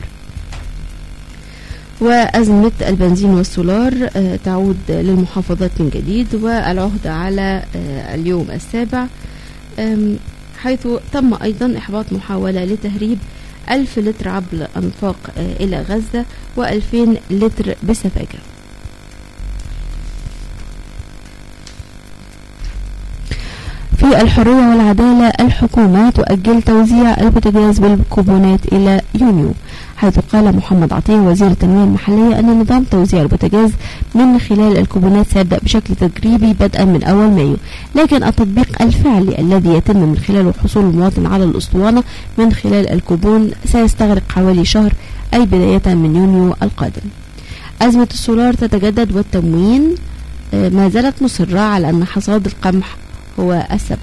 وأزمة البنزين والسولار تعود للمحافظات من جديد، والعهدة على اليوم السابع، حيث تم أيضا إحباط محاولة لتهريب ألف لتر عبر الأنفاق إلى غزة وألفين لتر بسفاجة. في الحرية والعدالة، الحكومة تؤجل توزيع البوتاجاز بالكوبونات إلى يونيو، حيث قال محمد عطية وزير التنمية المحلية أن نظام توزيع البوتاجاز من خلال الكوبونات سيبدأ بشكل تجريبي بدءا من أول مايو، لكن التطبيق الفعلي الذي يتم من خلاله حصول المواطن على الأسطوانة من خلال الكوبون سيستغرق حوالي شهر أي بداية من يونيو القادم. أزمة السولار تتجدد والتموين ما زالت مصرة على أن حصاد القمح هو السبب.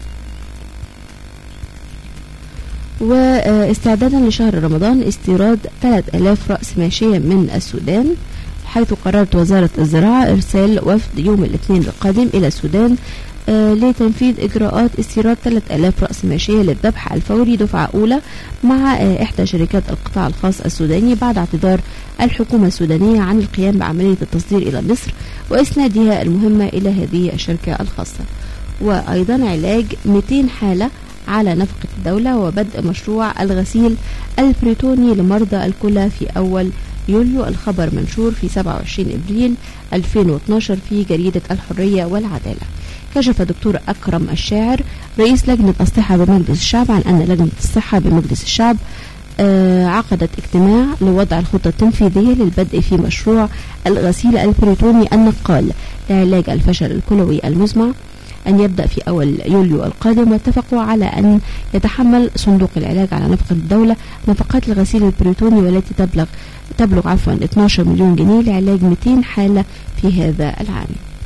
واستعدادا لشهر رمضان استيراد ثلاثة آلاف رأس ماشية من السودان، حيث قررت وزارة الزراعة إرسال وفد يوم الاثنين القادم إلى السودان لتنفيذ إجراءات استيراد ثلاثة آلاف رأس ماشية للذبح الفوري دفعة أولى مع إحدى شركات القطاع الخاص السوداني بعد اعتذار الحكومة السودانية عن القيام بعملية التصدير إلى مصر وإسنادها المهمة إلى هذه الشركة الخاصة. وأيضا علاج مئتين حالة على نفقة الدولة وبدء مشروع الغسيل البريتوني لمرضى الكلى في أول يوليو. الخبر منشور في سبعة وعشرين إبريل ألفين واثناشر في جريدة الحرية والعدالة. كشف دكتور أكرم الشاعر رئيس لجنة الصحة بمجلس الشعب عن أن لجنة الصحة بمجلس الشعب آه عقدت اجتماع لوضع الخطة التنفيذية للبدء في مشروع الغسيل البريتوني النقال لعلاج الفشل الكلوي المزمع أن يبدأ في أول يوليو القادم، واتفقوا على أن يتحمل صندوق العلاج على نفقة الدولة نفقات الغسيل البريتوني والتي تبلغ تبلغ عفوا اثني عشر مليون جنيه لعلاج مئتين حالة في هذا العام.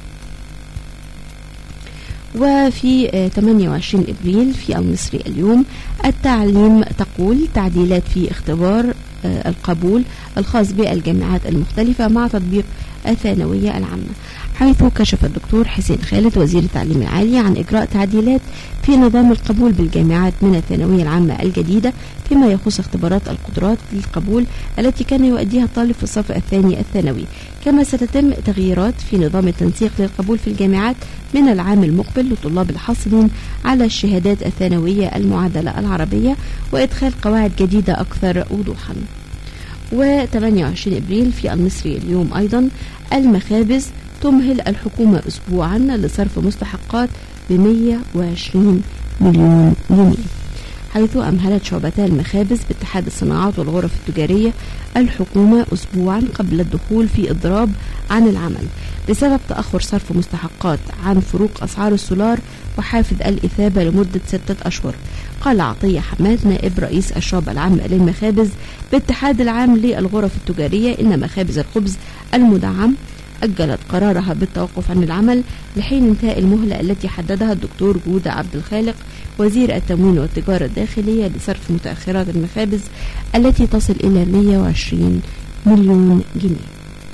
وفي ثمانية وعشرين إبريل في المصري اليوم التعليم تقول تعديلات في اختبار القبول الخاص بالجامعات المختلفة مع تطبيق الثانوية العامة، حيث كشف الدكتور حسين خالد وزير التعليم العالي عن إجراء تعديلات في نظام القبول بالجامعات من الثانوية العامة الجديدة فيما يخص اختبارات القدرات للقبول التي كان يؤديها الطالب في الصف الثاني الثانوي. كما ستتم تغييرات في نظام التنسيق للقبول في الجامعات من العام المقبل لطلاب الحاصلين على الشهادات الثانوية المعادلة العربية وإدخال قواعد جديدة أكثر وضوحا. وثمانية وعشرين إبريل في المصري اليوم أيضا المخابز تمهل الحكومة أسبوعا لصرف مستحقات ب مئة وعشرين مليون جنيه، حيث أمهلت شعبتا المخابز باتحاد الصناعات والغرف التجارية الحكومة أسبوعا قبل الدخول في إضراب عن العمل بسبب تأخر صرف مستحقات عن فروق أسعار السولار وحافز الإثابة لمدة ستة أشهر. قال عطية حماد نائب رئيس الشعبة العامة للمخابز باتحاد العام للغرف التجارية إن مخابز الخبز المدعم أجلت قرارها بالتوقف عن العمل لحين انتهاء المهلة التي حددها الدكتور جودة عبد الخالق وزير التموين والتجارة الداخلية لصرف متأخرات المخابز التي تصل إلى مئة وعشرين مليون جنيه.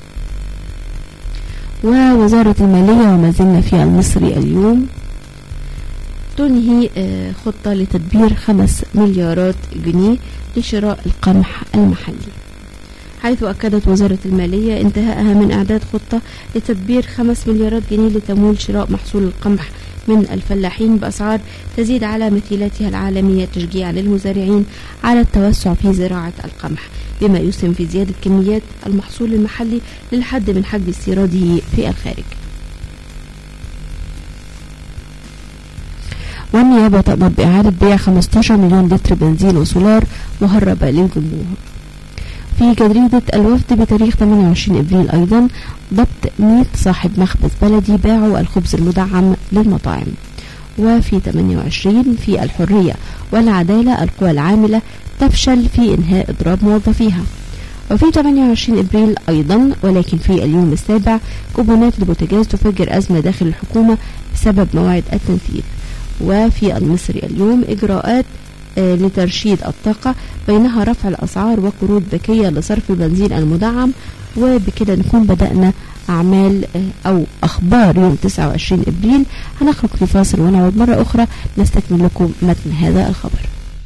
ووزارة المالية وما زلنا في المصري اليوم تنهي خطة لتدبير خمس مليارات جنيه لشراء القمح المحلي، حيث أكدت وزارة المالية انتهائها من إعداد خطة لتدبير خمس مليارات جنيه لتمويل شراء محصول القمح من الفلاحين بأسعار تزيد على مثيلاتها العالمية تشجيعا للمزارعين على التوسع في زراعة القمح، بما يسهم في زيادة كميات المحصول المحلي للحد من حجم استيراده في الخارج. والنيابة تأمر بإعادة بيع خمسة عشر مليون لتر بنزين وسولار مهربة للجمهور. في جريدة الوفد بتاريخ ثمانية وعشرين إبريل أيضا ضبط مئة صاحب مخبز بلدي باعوا الخبز المدعم للمطاعم. وفي ثمانية وعشرين في الحرية والعدالة القوى العاملة تفشل في إنهاء إضراب موظفيها. وفي ثمانية وعشرين إبريل أيضا ولكن في اليوم السابع كوبونات البوتاجاز تفجر أزمة داخل الحكومة بسبب موعد التنفيذ. وفي المصري اليوم إجراءات آه لترشيد الطاقة بينها رفع الأسعار وقروض ذكية لصرف البنزين المدعم. وبكده نكون بدأنا أعمال آه أو أخبار يوم تسعة وعشرين إبريل. هنخرج في فاصل ونعود مرة أخرى نستكمل لكم متن هذا الخبر.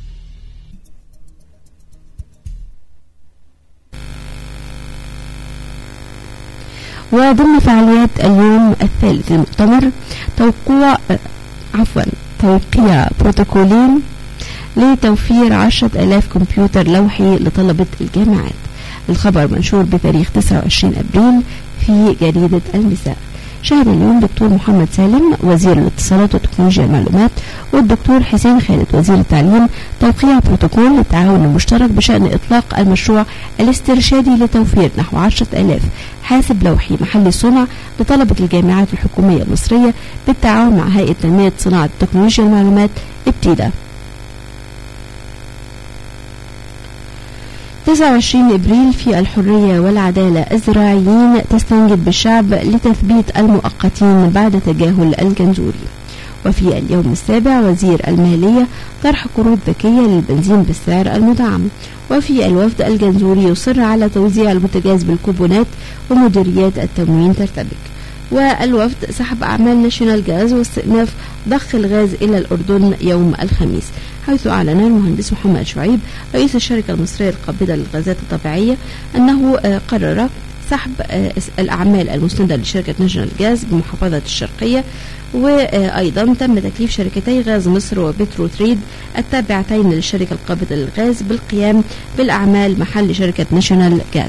وضمن فعاليات اليوم الثالث المؤتمر توقيع آه عفوا توقيع بروتوكولين لتوفير عشرة آلاف كمبيوتر لوحي لطلبة الجامعات. الخبر منشور بتاريخ تسعة وعشرين أبريل في جريدة المساء. شهد اليوم دكتور محمد سالم وزير الاتصالات وتكنولوجيا المعلومات والدكتور حسين خالد وزير التعليم توقيع بروتوكول للتعاون المشترك بشأن إطلاق المشروع الاسترشادي لتوفير نحو عشرة آلاف حاسب لوحي محلي الصنع لطلبة الجامعات الحكومية المصرية بالتعاون مع هيئة تنمية صناعة تكنولوجيا المعلومات ابتداء. تسعة وعشرين إبريل في الحرية والعدالة، الزراعيين تستنجد بالشعب لتثبيت المؤقتين بعد تجاهل الجنزوري. وفي اليوم السابع وزير المالية طرح قروض ذكية للبنزين بالسعر المدعم. وفي الوفد الجنزوري يصر على توزيع البوتاجاز بالكوبونات ومديريات التموين ترتبك. والوفد سحب أعمال ناشونال جاز واستئناف ضخ الغاز إلى الأردن يوم الخميس، حيث أعلن المهندس محمد شعيب رئيس الشركة المصرية القابضة للغازات الطبيعية أنه قرر سحب الأعمال المسندة لشركة ناشونال جاز بمحافظة الشرقية. وأيضا تم تكليف شركتي غاز مصر وبترو تريد التابعتين للشركة القابضة للغاز بالقيام بالأعمال محل شركة ناشونال جاز.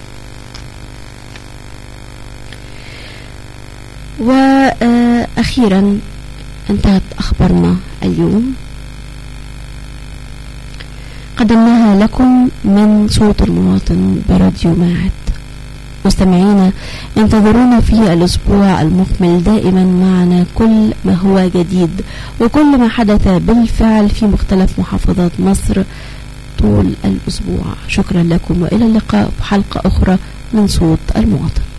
وأخيرا انتهت أخبارنا اليوم، قدمناها لكم من صوت المواطن براديو معاد. مستمعينا انتظرونا في الأسبوع المقبل دائما معنا كل ما هو جديد وكل ما حدث بالفعل في مختلف محافظات مصر طول الأسبوع. شكرا لكم وإلى اللقاء في حلقة أخرى من صوت المواطن.